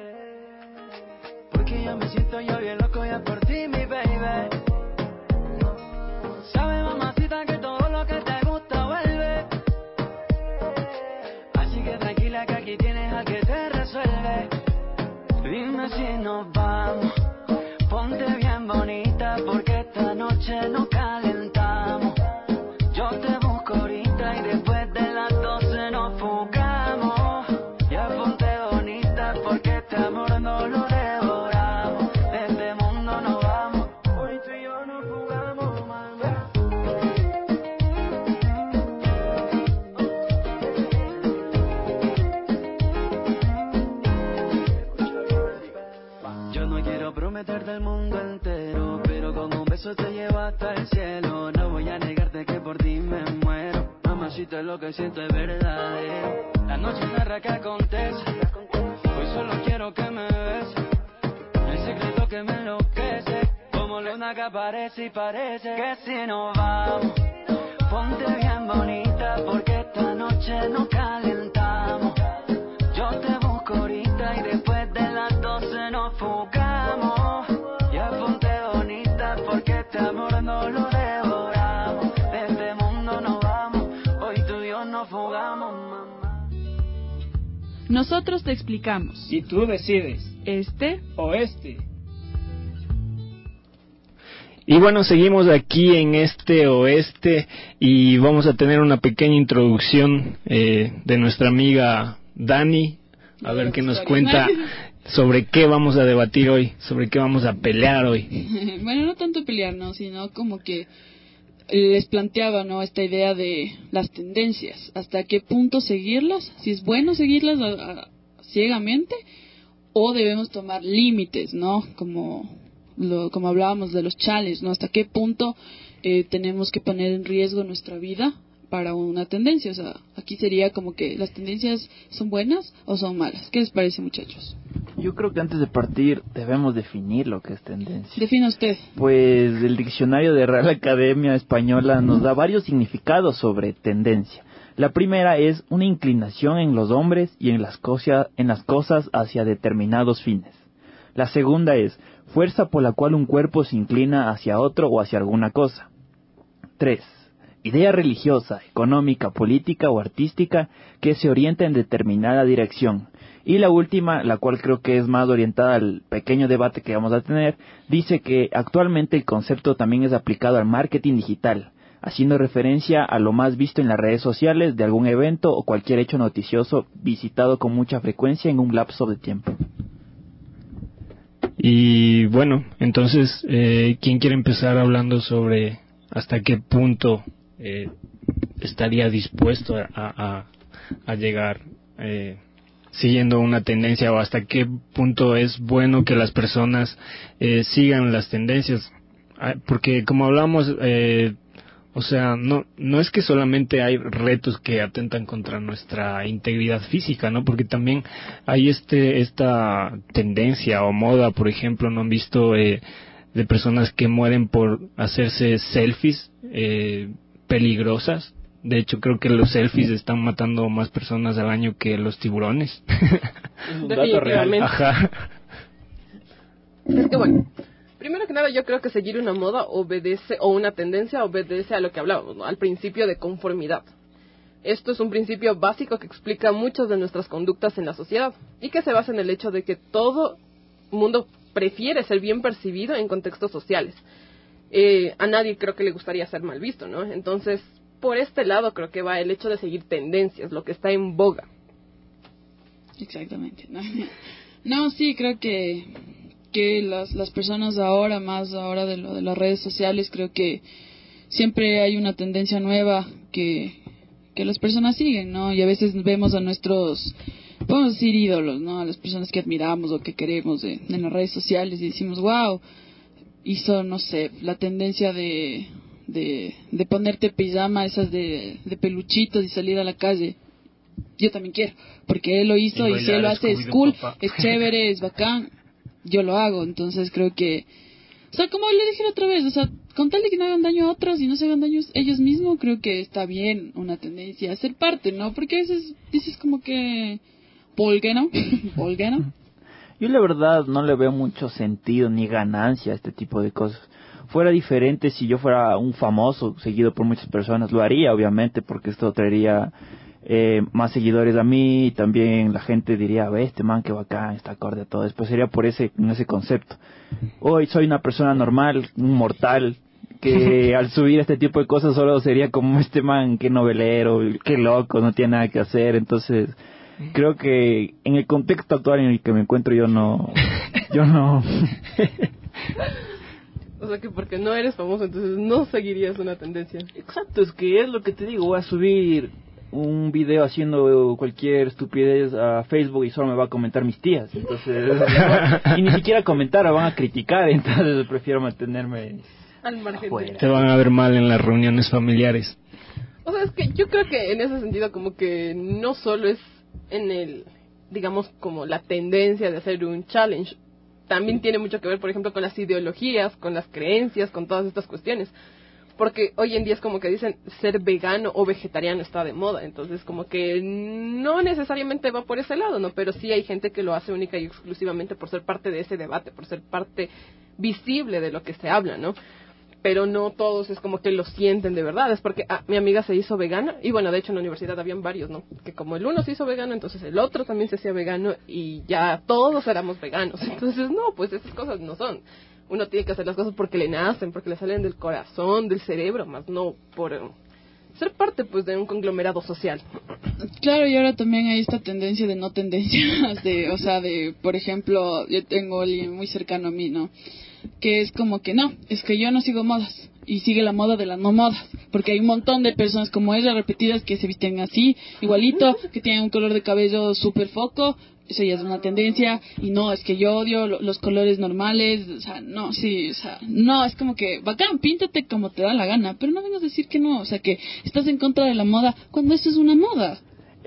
porque yo me siento yo bien loco ya por ti, mi baby. Sabe, mamacita, que todo lo que te gusta vuelve, así que tranquila que aquí tienes a que te resuelve. no quiero prometerte el mundo entero, pero con un beso te llevo hasta el cielo. No voy a negarte que por ti me muero. Mamacita, lo que siento es verdadero. La noche narra que acontece. Hoy solo quiero que me beses. El secreto que me enloquece, como luna que aparece y parece que si nos vamos, ponte bien bonita, porque esta noche nos calentamos. Yo te busco ahorita y después de las 12 nos fugamos. Ya ponte bonita, porque este amor no lo devoramos. De este mundo nos vamos, hoy tú y yo nos fugamos, mamá. Nosotros te explicamos. Y tú decides. Este o este. Y bueno, seguimos aquí en este oeste y vamos a tener una pequeña introducción de nuestra amiga Dani, a ver qué nos cuenta sobre qué vamos a debatir hoy, sobre qué vamos a pelear hoy. Bueno, no tanto pelear, ¿no? Sino como que les planteaba, ¿no? Esta idea de las tendencias, hasta qué punto seguirlas, si es bueno seguirlas ciegamente o debemos tomar límites, ¿no? Como hablábamos de los chales, ¿no? Hasta qué punto tenemos que poner en riesgo nuestra vida para una tendencia. O sea, aquí sería como que las tendencias son buenas o son malas. ¿Qué les parece, muchachos? Yo creo que antes de partir debemos definir lo que es tendencia. Defina usted. Pues el diccionario de Real Academia Española nos da varios significados sobre tendencia. La primera es una inclinación en los hombres y en las cosas hacia determinados fines. La segunda es fuerza por la cual un cuerpo se inclina hacia otro o hacia alguna cosa. 3. Idea religiosa, económica, política o artística que se orienta en determinada dirección. Y la última, la cual creo que es más orientada al pequeño debate que vamos a tener, dice que actualmente el concepto también es aplicado al marketing digital, haciendo referencia a lo más visto en las redes sociales de algún evento o cualquier hecho noticioso visitado con mucha frecuencia en un lapso de tiempo. Y bueno, entonces, ¿quién quiere empezar hablando sobre hasta qué punto estaría dispuesto a llegar siguiendo una tendencia, o hasta qué punto es bueno que las personas sigan las tendencias? Porque como hablamos, o sea, no es que solamente hay retos que atentan contra nuestra integridad física, ¿no? Porque también hay esta tendencia o moda, por ejemplo, ¿no han visto de personas que mueren por hacerse selfies peligrosas? De hecho, creo que los selfies están matando más personas al año que los tiburones. Es un dato real. Ajá. Es que bueno, primero que nada yo creo que seguir una moda obedece, o una tendencia obedece a lo que hablábamos, ¿no? Al principio de conformidad. Esto es un principio básico que explica muchas de nuestras conductas en la sociedad y que se basa en el hecho de que todo mundo prefiere ser bien percibido en contextos sociales. A nadie creo que le gustaría ser mal visto, ¿no? Entonces, por este lado creo que va el hecho de seguir tendencias, lo que está en boga. Exactamente. No, sí, creo que las personas ahora, más ahora de las redes sociales, creo que siempre hay una tendencia nueva que las personas siguen, ¿no? Y a veces vemos a nuestros, podemos decir, ídolos, ¿no? A las personas que admiramos o que queremos en las redes sociales y decimos, wow, hizo, no sé, la tendencia de ponerte pijama, esas de peluchitos y salir a la calle. Yo también quiero, porque él lo hizo y si él lo hace es cool, es chévere, es bacán, yo lo hago. Entonces creo que, o sea, como le dije la otra vez, o sea, con tal de que no hagan daño a otros y no se hagan daño ellos mismos, creo que está bien una tendencia a ser parte, ¿no? Porque a veces dices como que, ¿por qué no? ¿Por qué no? Yo la verdad no le veo mucho sentido ni ganancia a este tipo de cosas. Fuera diferente si yo fuera un famoso seguido por muchas personas, lo haría obviamente porque esto traería más seguidores a mí y también la gente diría, ve este man que bacán, está acorde a todo. Después sería por ese concepto. Hoy soy una persona normal, un mortal, que al subir este tipo de cosas solo sería como este man, qué novelero, qué loco, no tiene nada que hacer. Entonces creo que en el contexto actual en el que me encuentro yo no O sea que porque no eres famoso, entonces no seguirías una tendencia. Exacto, es que es lo que te digo, voy a subir un video haciendo cualquier estupidez a Facebook y solo me va a comentar mis tías. Entonces, y ni siquiera comentar, van a criticar. Entonces prefiero mantenerme al margen. Te van a ver mal en las reuniones familiares. O sea, es que yo creo que en ese sentido como que no solo es en el, digamos, como la tendencia de hacer un challenge. También tiene mucho que ver, por ejemplo, con las ideologías, con las creencias, con todas estas cuestiones. Porque hoy en día es como que dicen ser vegano o vegetariano está de moda. Entonces como que no necesariamente va por ese lado, ¿no? Pero sí hay gente que lo hace única y exclusivamente por ser parte de ese debate, por ser parte visible de lo que se habla, ¿no? Pero no todos es como que lo sienten de verdad. Es porque mi amiga se hizo vegana. Y bueno, de hecho en la universidad habían varios, ¿no? Que como el uno se hizo vegano, entonces el otro también se hacía vegano. Y ya todos éramos veganos. Entonces no, pues esas cosas no son. Uno tiene que hacer las cosas porque le nacen, porque le salen del corazón, del cerebro, más no por ser parte pues de un conglomerado social. Claro, y ahora también hay esta tendencia de no tendencias, o sea, por ejemplo, yo tengo alguien muy cercano a mí, ¿no? Que es como que no, es que yo no sigo modas y sigue la moda de las no modas, porque hay un montón de personas como ella repetidas que se visten así, igualito, que tienen un color de cabello súper foco. Eso ya es una tendencia, y no, es que yo odio los colores normales, o sea, no, sí, o sea, no, es como que, bacán, píntate como te da la gana, pero no vengas a decir que no, o sea, que estás en contra de la moda cuando eso es una moda.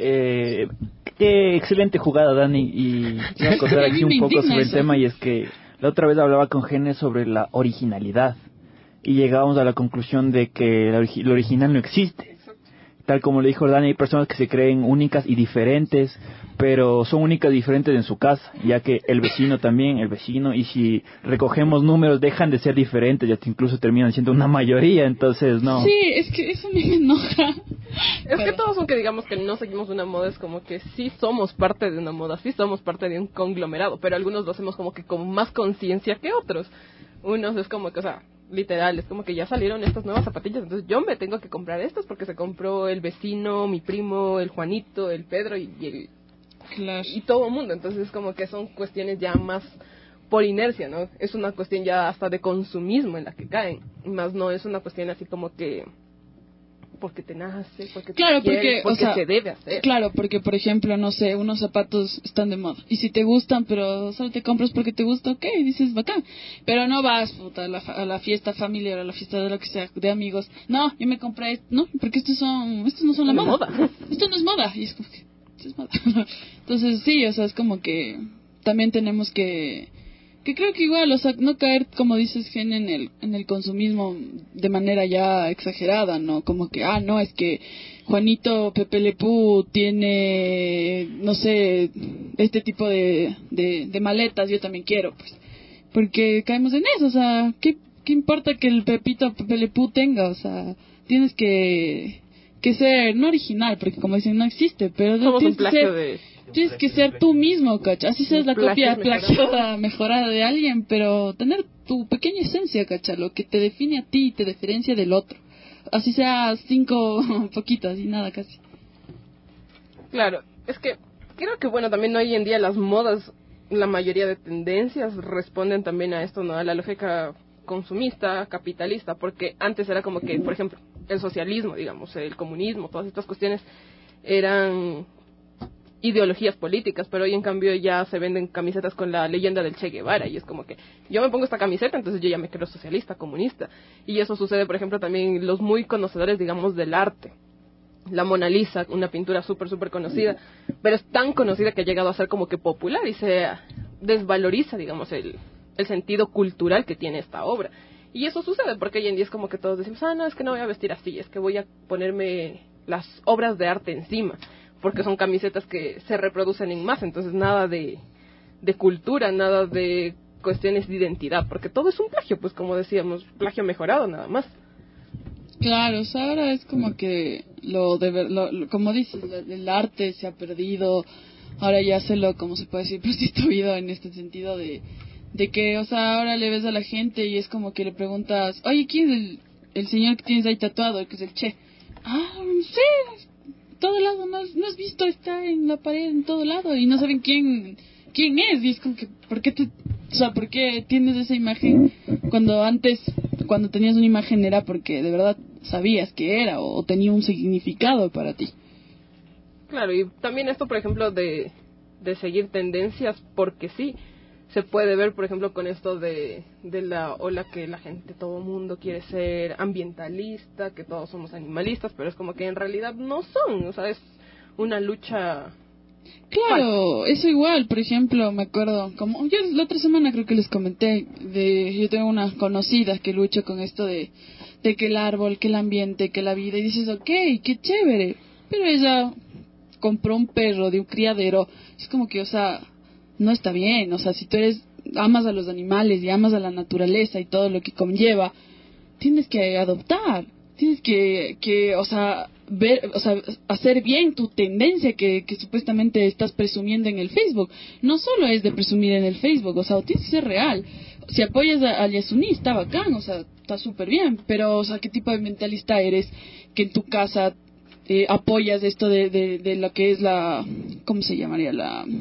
Qué excelente jugada, Dani, y quiero contar aquí un poco sobre el tema, y es que la otra vez hablaba con Gene sobre la originalidad, y llegábamos a la conclusión de que lo original no existe. Tal como le dijo Dani, hay personas que se creen únicas y diferentes, pero son únicas y diferentes en su casa, ya que el vecino también, y si recogemos números dejan de ser diferentes, ya incluso terminan siendo una mayoría, entonces no. Sí, es que eso me enoja. Es que todos, aunque digamos que no seguimos una moda, es como que sí somos parte de una moda, sí somos parte de un conglomerado, pero algunos lo hacemos como que con más conciencia que otros. Unos es como que, o sea, literal, es como que ya salieron estas nuevas zapatillas, entonces yo me tengo que comprar estas porque se compró el vecino, mi primo, el Juanito, el Pedro y todo el mundo. Entonces es como que son cuestiones ya más por inercia, ¿no? Es una cuestión ya hasta de consumismo en la que caen, más no es una cuestión así como que porque te nace, porque claro, te quieres, porque o sea, se debe hacer. Claro, porque por ejemplo, no sé, unos zapatos están de moda y si te gustan, pero solo te compras porque te gusta, ok, dices bacán, pero no vas puta, a la fiesta familiar, a la fiesta de lo que sea, de amigos, no, yo me compré esto, no, porque estos no son la moda. Esto no es moda, y es como que es moda. Entonces sí, o sea, es como que también tenemos que creo que igual, o sea, no caer, como dices, Gen, en el consumismo de manera ya exagerada, ¿no? Como que, no, es que Juanito Pepe Le Pew tiene, no sé, este tipo de maletas, yo también quiero, pues. Porque caemos en eso, o sea, ¿qué importa que el Pepito Pepe Le Pew tenga? O sea, tienes que ser, no original, porque como dicen, no existe, pero tienes que ser tú mismo, ¿cacha? Así seas la copia plagiada, mejorada de alguien, pero tener tu pequeña esencia, ¿cacha? Lo que te define a ti y te diferencia del otro. Así sea 5 poquitos y nada casi. Claro, es que creo que bueno, también hoy en día las modas, la mayoría de tendencias responden también a esto, ¿no? A la lógica consumista, capitalista, porque antes era como que, por ejemplo, el socialismo, digamos, el comunismo, todas estas cuestiones eran ideologías políticas, pero hoy en cambio ya se venden camisetas con la leyenda del Che Guevara y es como que yo me pongo esta camiseta, entonces yo ya me creo socialista, comunista, y eso sucede, por ejemplo, también los muy conocedores, digamos, del arte. La Mona Lisa, una pintura súper conocida, pero es tan conocida que ha llegado a ser como que popular y se desvaloriza, digamos, el sentido cultural que tiene esta obra. Y eso sucede porque hoy en día es como que todos decimos, no, es que no voy a vestir así, es que voy a ponerme las obras de arte encima, porque son camisetas que se reproducen en masa, entonces nada de cultura, nada de cuestiones de identidad, porque todo es un plagio, pues como decíamos, plagio mejorado nada más. Claro, o sea, ahora es como que como dices, el arte se ha perdido, ahora ya como se puede decir, prostituido en este sentido de que, o sea, ahora le ves a la gente y es como que le preguntas, oye, ¿quién es el señor que tienes ahí tatuado, el que es el Che? No sé, todo lado, no has visto, está en la pared en todo lado y no saben quién es, y es como que, ¿por qué tienes esa imagen cuando tenías una imagen era porque de verdad sabías que era o tenía un significado para ti? Claro, y también esto, por ejemplo, de seguir tendencias, porque sí, se puede ver, por ejemplo, con esto de la ola que la gente, todo el mundo quiere ser ambientalista, que todos somos animalistas, pero es como que en realidad no son, o sea, es una lucha. Claro, eso igual, por ejemplo, me acuerdo, como yo la otra semana creo que les comenté, yo tengo una conocida que lucha con esto de que el árbol, que el ambiente, que la vida, y dices, ok, qué chévere, pero ella compró un perro de un criadero, es como que, o sea, no está bien, o sea, si tú amas a los animales y amas a la naturaleza y todo lo que conlleva, tienes que adoptar, tienes que o sea, ver, o sea, hacer bien tu tendencia que supuestamente estás presumiendo en el Facebook. No solo es de presumir en el Facebook, o sea, tienes que ser real. Si apoyas a Yasuni, está bacán, o sea, está súper bien, pero, o sea, ¿qué tipo de mentalista eres que en tu casa apoyas esto de lo que es la, ¿cómo se llamaría?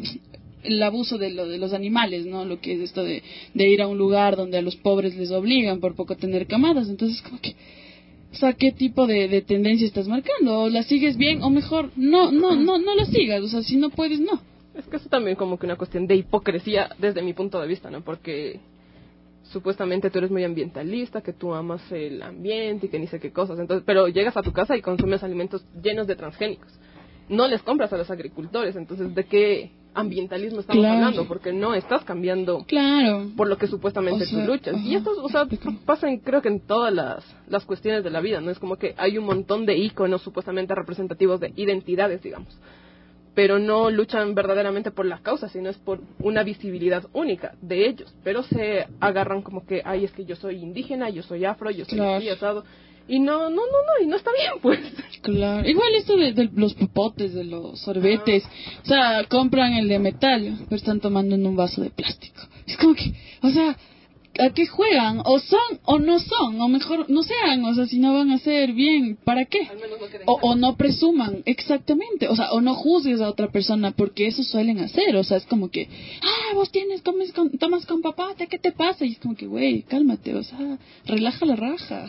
El abuso de los animales, ¿no? Lo que es esto de ir a un lugar donde a los pobres les obligan por poco tener camadas. Entonces, como que, o sea, ¿qué tipo de tendencia estás marcando? ¿O la sigues bien? O mejor, no la sigas. O sea, si no puedes, no. Es que eso también como que una cuestión de hipocresía desde mi punto de vista, ¿no? Porque supuestamente tú eres muy ambientalista, que tú amas el ambiente y que ni sé qué cosas. Entonces, pero llegas a tu casa y consumes alimentos llenos de transgénicos. No les compras a los agricultores. Entonces, ¿de qué ambientalismo estamos hablando? Porque no estás cambiando por lo que supuestamente tú luchas. Y esto, o sea, pasa creo que en todas las cuestiones de la vida, ¿no? Es como que hay un montón de íconos supuestamente representativos de identidades, digamos, pero no luchan verdaderamente por la causa, sino es por una visibilidad única de ellos, pero se agarran como que, ay, es que yo soy indígena, yo soy afro, yo soy así, asado. Y no, y no está bien, pues. Claro, igual esto de los popotes, de los sorbetes, o sea, compran el de metal, pero están tomando en un vaso de plástico. Es como que, o sea, ¿a qué juegan? O son o no son, o mejor no sean, o sea, si no van a ser bien, ¿para qué? O no presuman, exactamente, o sea, o no juzgues a otra persona, porque eso suelen hacer, o sea, es como que, vos tomas con papata, ¿qué te pasa? Y es como que, güey, cálmate, o sea, relaja la raja.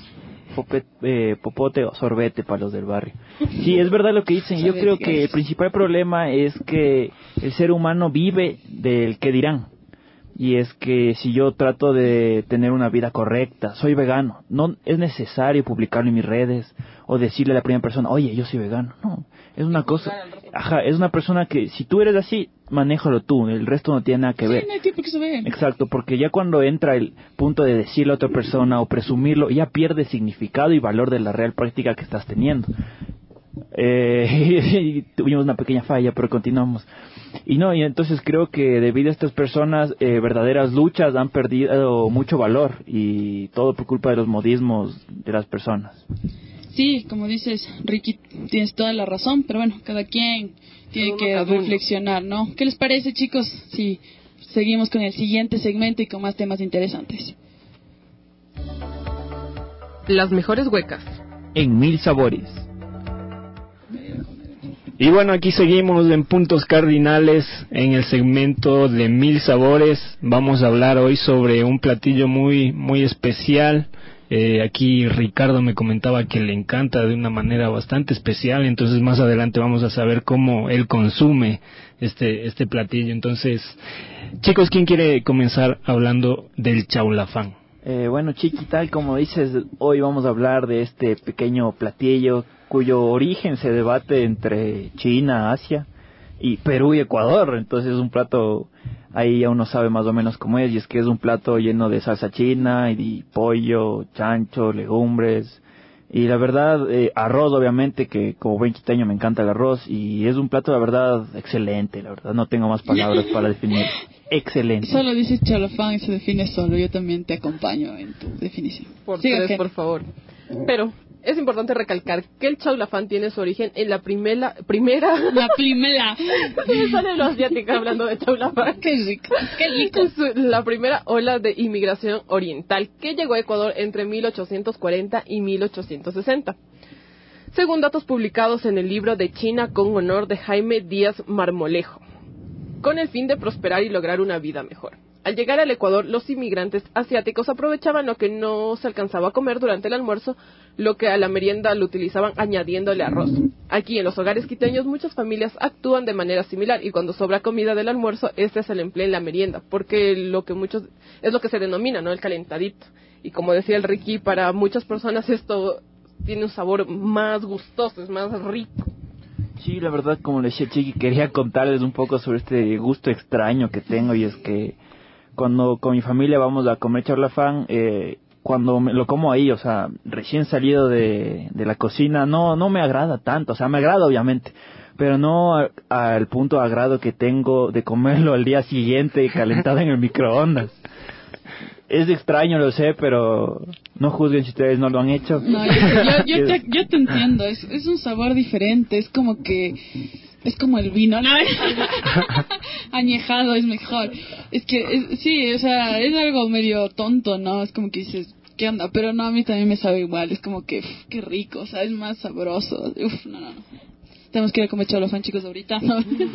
Popote o sorbete para los del barrio. Sí, es verdad lo que dicen. Yo creo que el principal problema es que el ser humano vive del qué dirán. Y es que si yo trato de tener una vida correcta, soy vegano, no es necesario publicarlo en mis redes o decirle a la primera persona, oye, yo soy vegano. No, es una cosa, es una persona que si tú eres así, manéjalo tú, el resto no tiene nada que ver. Sí, no hay tiempo que se ve. Exacto, porque ya cuando entra el punto de decirle a otra persona o presumirlo, ya pierde significado y valor de la real práctica que estás teniendo. Tuvimos una pequeña falla, pero continuamos. Y entonces creo que debido a estas personas, verdaderas luchas han perdido mucho valor, y todo por culpa de los modismos de las personas. Sí, como dices, Ricky, tienes toda la razón, pero bueno, cada quien tiene que reflexionar, ¿no? ¿Qué les parece, chicos? Si seguimos con el siguiente segmento y con más temas interesantes. Las mejores huecas en 1000 sabores. Y bueno, aquí seguimos en Puntos Cardinales en el segmento de 1000 sabores. Vamos a hablar hoy sobre un platillo muy muy especial. Aquí Ricardo me comentaba que le encanta de una manera bastante especial, entonces más adelante vamos a saber cómo él consume este platillo. Entonces, chicos, ¿quién quiere comenzar hablando del chaulafán? Bueno, Chiqui, tal como dices, hoy vamos a hablar de este pequeño platillo cuyo origen se debate entre China, Asia y Perú y Ecuador. Entonces es un plato, ahí ya uno sabe más o menos cómo es, y es que es un plato lleno de salsa china y pollo, chancho, legumbres y la verdad arroz, obviamente, que como buen quiteño me encanta el arroz, y es un plato la verdad excelente, la verdad no tengo más palabras para definir. Excelente. Solo dices chaulafán y se define solo. Yo también te acompaño en tu definición. Por favor. Pero es importante recalcar que el chaulafán tiene su origen en la primera. Me sale lo asiático hablando de chaulafán. Qué rico. La primera ola de inmigración oriental que llegó a Ecuador entre 1840 y 1860. Según datos publicados en el libro de China con honor de Jaime Díaz Marmolejo, con el fin de prosperar y lograr una vida mejor. Al llegar al Ecuador, los inmigrantes asiáticos aprovechaban lo que no se alcanzaba a comer durante el almuerzo, lo que a la merienda lo utilizaban añadiéndole arroz. Aquí, en los hogares quiteños, muchas familias actúan de manera similar, y cuando sobra comida del almuerzo, se le emplea en la merienda, porque es lo que se denomina, ¿no?, el calentadito. Y como decía el Ricky, para muchas personas esto tiene un sabor más gustoso, es más rico. Sí, la verdad, como le decía Chiqui, quería contarles un poco sobre este gusto extraño que tengo, y es que cuando con mi familia vamos a comer chaulafán, cuando lo como ahí, o sea, recién salido de la cocina, no me agrada tanto, o sea, me agrada obviamente, pero no al punto de agrado que tengo de comerlo al día siguiente calentado en el microondas. Es extraño, lo sé, pero no juzguen si ustedes no lo han hecho. No, yo te entiendo, es un sabor diferente, es como el vino, ¿no? Añejado es mejor. Es que, sí, o sea, es algo medio tonto, ¿no? Es como que dices, ¿qué onda? Pero no, a mí también me sabe igual, es como que, qué rico, o sea, es más sabroso. No. Tenemos que ir a comer chaulafán, chicos, ahorita, ¿no?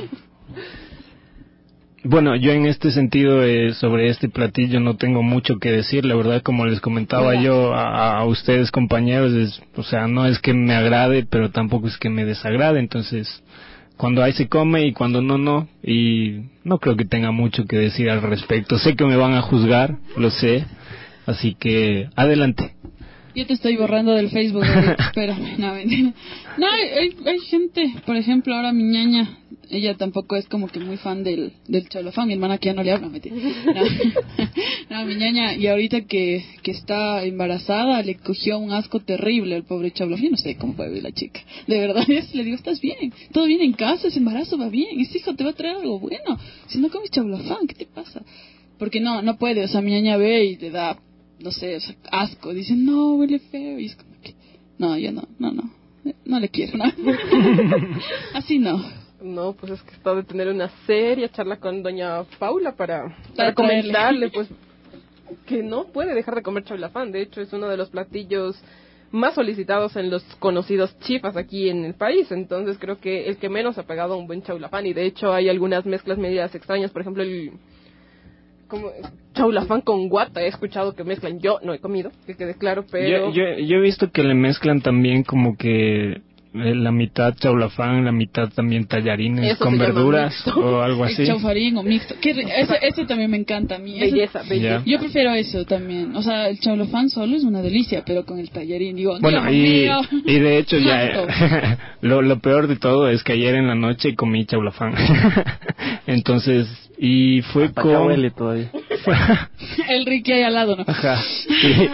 Bueno, yo en este sentido, sobre este platillo no tengo mucho que decir, la verdad, como les comentaba yo a ustedes, compañeros, o sea, no es que me agrade, pero tampoco es que me desagrade, entonces, cuando hay se come y cuando no, y no creo que tenga mucho que decir al respecto. Sé que me van a juzgar, lo sé, así que adelante. Yo te estoy borrando del Facebook, espérame, no, mentira. No, hay gente, por ejemplo, ahora mi ñaña, ella tampoco es como que muy fan del chaulafán, mi hermana que ya no le habla, mentira. No, mi ñaña, y ahorita que está embarazada, le cogió un asco terrible al pobre chaulafán, no sé cómo puede vivir la chica, de verdad, le digo, estás bien, todo bien en casa, ese embarazo va bien, ese hijo te va a traer algo bueno, si no comes chaulafán, ¿qué te pasa? Porque no puede, o sea, mi ñaña ve y le da, no sé, o sea, asco, dicen, no, huele feo, y es como que, no, yo no le quiero, ¿no? Así no. No, pues es que está de tener una seria charla con doña Paula para comentarle, pues, que no puede dejar de comer chaulafán. De hecho, es uno de los platillos más solicitados en los conocidos chifas aquí en el país. Entonces, creo que el que menos ha pegado a un buen chaulafán. Y de hecho, hay algunas mezclas medias extrañas. Por ejemplo, como chaulafán con guata, he escuchado que mezclan. Yo no he comido, que quede claro, pero yo he visto que le mezclan también como que la mitad chaulafán, la mitad también tallarines eso con verduras o algo así. El chaufarín o mixto. Ese también me encanta a mí. Belleza. Yo prefiero eso también. O sea, el chaulafán solo es una delicia, pero con el tallarín digo, bueno, y de hecho ya lo peor de todo es que ayer en la noche comí chaulafán. Entonces, y fue hasta con acá huele todavía. El Ricky ahí al lado, ¿no? Ajá. Sí.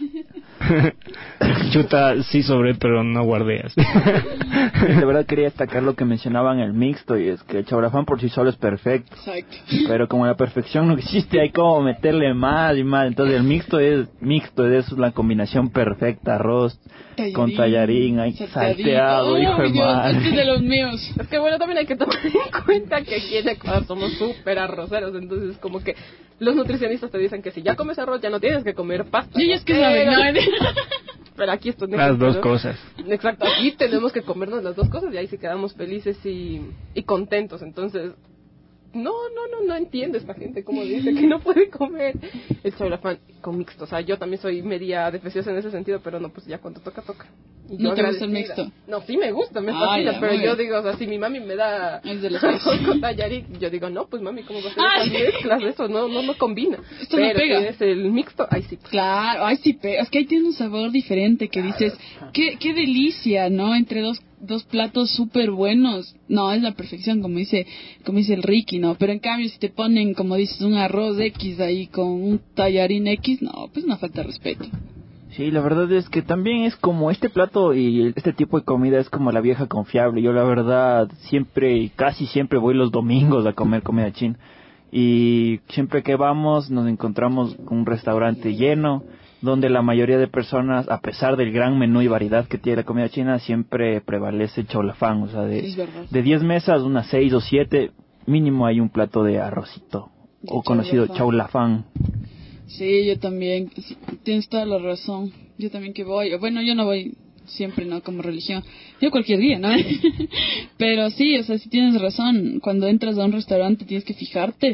Chuta, sí sobré, pero no guardé así. De verdad quería destacar lo que mencionaban el mixto, y es que el chaulafán por sí solo es perfecto. Exacto. Pero como la perfección no existe, hay como meterle más y más. Entonces el mixto es la combinación perfecta, arroz con tallarín, salteado, hijo de madre. Este es de los míos. Es que bueno, también hay que tomar en cuenta que aquí en Ecuador somos súper arroceros, entonces como que los nutricionistas te dicen que si ya comes arroz ya no tienes que comer pasta. Y es que saben, ¿no? Pero aquí esto las dos cosas. Exacto, aquí tenemos que comernos las dos cosas y ahí sí quedamos felices y contentos. Entonces, no entiendo esta gente cómo dice que no puede comer el chaulafán con mixto. O sea, yo también soy media defesiosa en ese sentido, pero no, pues ya cuando toca. Y ¿No te gusta el mixto? No, sí me gusta, me fascina, pero yo digo, o sea, si mi mami me da arroz con tallarín, yo digo, no, pues mami, ¿cómo va a ser esas mezclas? Eso no combina. Esto pero no pega. si es el mixto, ahí sí. Claro, ahí sí pega. Es que ahí tiene un sabor diferente que dices, qué delicia, ¿no? Entre dos platos súper buenos. No, es la perfección, como dice el Ricky, ¿no? Pero en cambio, si te ponen, como dices, un arroz X ahí con un tallarín X, no, pues una falta de respeto. Sí, la verdad es que también es como este plato y este tipo de comida es como la vieja confiable. Yo la verdad casi siempre voy los domingos a comer comida china. Y siempre que vamos nos encontramos un restaurante lleno, donde la mayoría de personas, a pesar del gran menú y variedad que tiene la comida china, siempre prevalece el chaulafán. O sea, de 10 mesas, unas 6 o 7, mínimo hay un plato de arrocito, o conocido chaulafán. Sí, yo también, tienes toda la razón. Yo también que voy, bueno, yo no voy siempre, ¿no? Como religión, yo cualquier día, ¿no? Pero sí, o sea, sí tienes razón. Cuando entras a un restaurante tienes que fijarte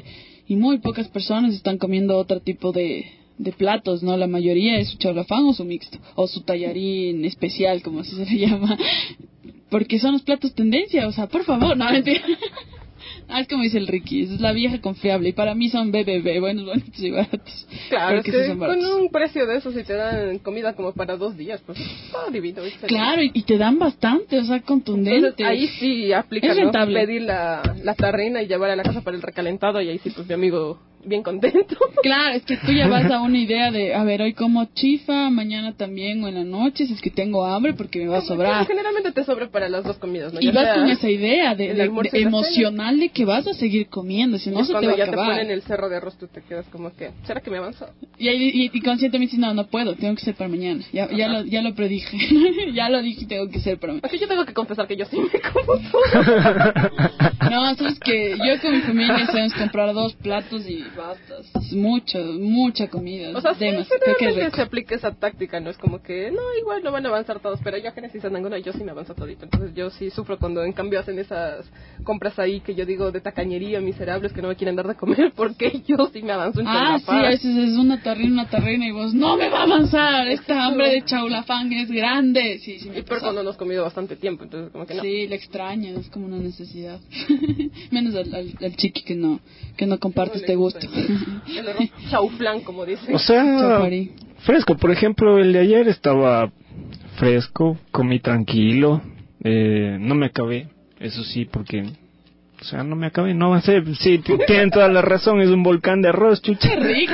y muy pocas personas están comiendo otro tipo de platos, ¿no? La mayoría es su chaulafán o su mixto, o su tallarín especial, como así se le llama, porque son los platos tendencia, o sea, por favor, no, mentira. Es como dice el Ricky, es la vieja confiable, y para mí son BBB, buenos y baratos. Claro, es que sí son baratos. con un precio de eso, si te dan comida como para 2 días, pues está divino. Claro, y te dan bastante, o sea, contundente. Entonces, ahí sí aplica, es rentable, ¿no? Pedir la tarrina y llevar a la casa para el recalentado, y ahí sí, pues mi amigo bien contento. Claro, es que tú ya vas a una idea de, a ver, hoy como chifa, mañana también o en la noche, si es que tengo hambre, porque me va a sobrar. Generalmente te sobra para las 2 comidas, ¿no? Y ya vas con esa idea de emocional de que vas a seguir comiendo, si no se te va a acabar. Cuando ya te ponen el cerro de arroz, tú te quedas como que, ¿será que me avanzó? Y conscientemente dices, no puedo, tengo que ser para mañana. Ya lo predije. Ya lo dije, tengo que ser para mañana. Así yo tengo que confesar que yo sí me como todo. No, sabes que yo con mi familia sabemos comprar 2 platos y bastas. Es mucha comida. O sea, generalmente se aplica esa táctica, ¿no? Es como que, no, igual no van a avanzar todos, pero yo Génesis Anangona, yo sí me avanzo todito. Entonces yo sí sufro cuando en cambio hacen esas compras ahí que yo digo de tacañería, miserables, que no me quieren dar de comer, porque yo sí me avanzo en chaulafán. Sí, a veces es una tarrina y vos, no me va a avanzar, esta hambre de chaulafán es grande. Sí, y pero cuando no has comido bastante tiempo, entonces como que no. Sí, le extraña, es como una necesidad. Menos al chiqui que no comparte este gusto. El arroz chauflán, como dicen. O sea, fresco. Por ejemplo, el de ayer estaba fresco, comí tranquilo, no me acabé, eso sí, porque... O sea, no me acabé, no avancé. Sí, tienen toda la razón, es un volcán de arroz, chucha. ¡Qué rico!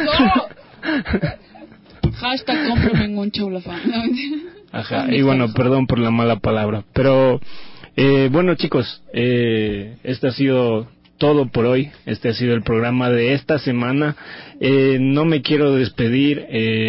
Hashtag cómprame un chaulafán. Ajá, y bueno, perdón por la mala palabra. Pero, bueno chicos, este ha sido todo por hoy. Este ha sido el programa de esta semana. No me quiero despedir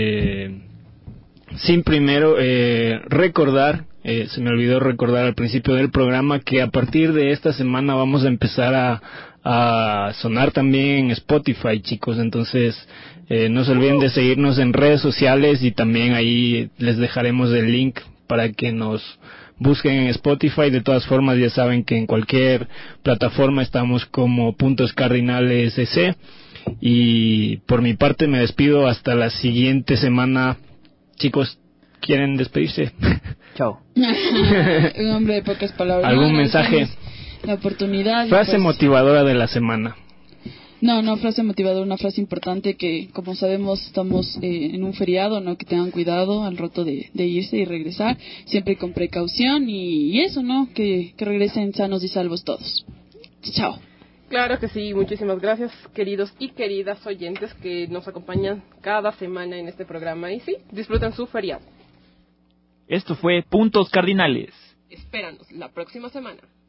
sin primero recordar, se me olvidó recordar al principio del programa que a partir de esta semana vamos a empezar a sonar también en Spotify, chicos. Entonces no se olviden de seguirnos en redes sociales y también ahí les dejaremos el link para que nos busquen en Spotify. De todas formas ya saben que en cualquier plataforma estamos como Puntos Cardinales EC. Y por mi parte me despido hasta la siguiente semana. Chicos, ¿quieren despedirse? Chao. Un hombre de pocas palabras. ¿Algún mensaje? La oportunidad. Frase motivadora de la semana. No, frase motivadora, una frase importante que, como sabemos, estamos en un feriado, ¿no? Que tengan cuidado al rato de irse y regresar, siempre con precaución y eso, ¿no? Que regresen sanos y salvos todos. Chao. Claro que sí, muchísimas gracias, queridos y queridas oyentes que nos acompañan cada semana en este programa. Y sí, disfruten su feriado. Esto fue Puntos Cardinales. Espéranos la próxima semana.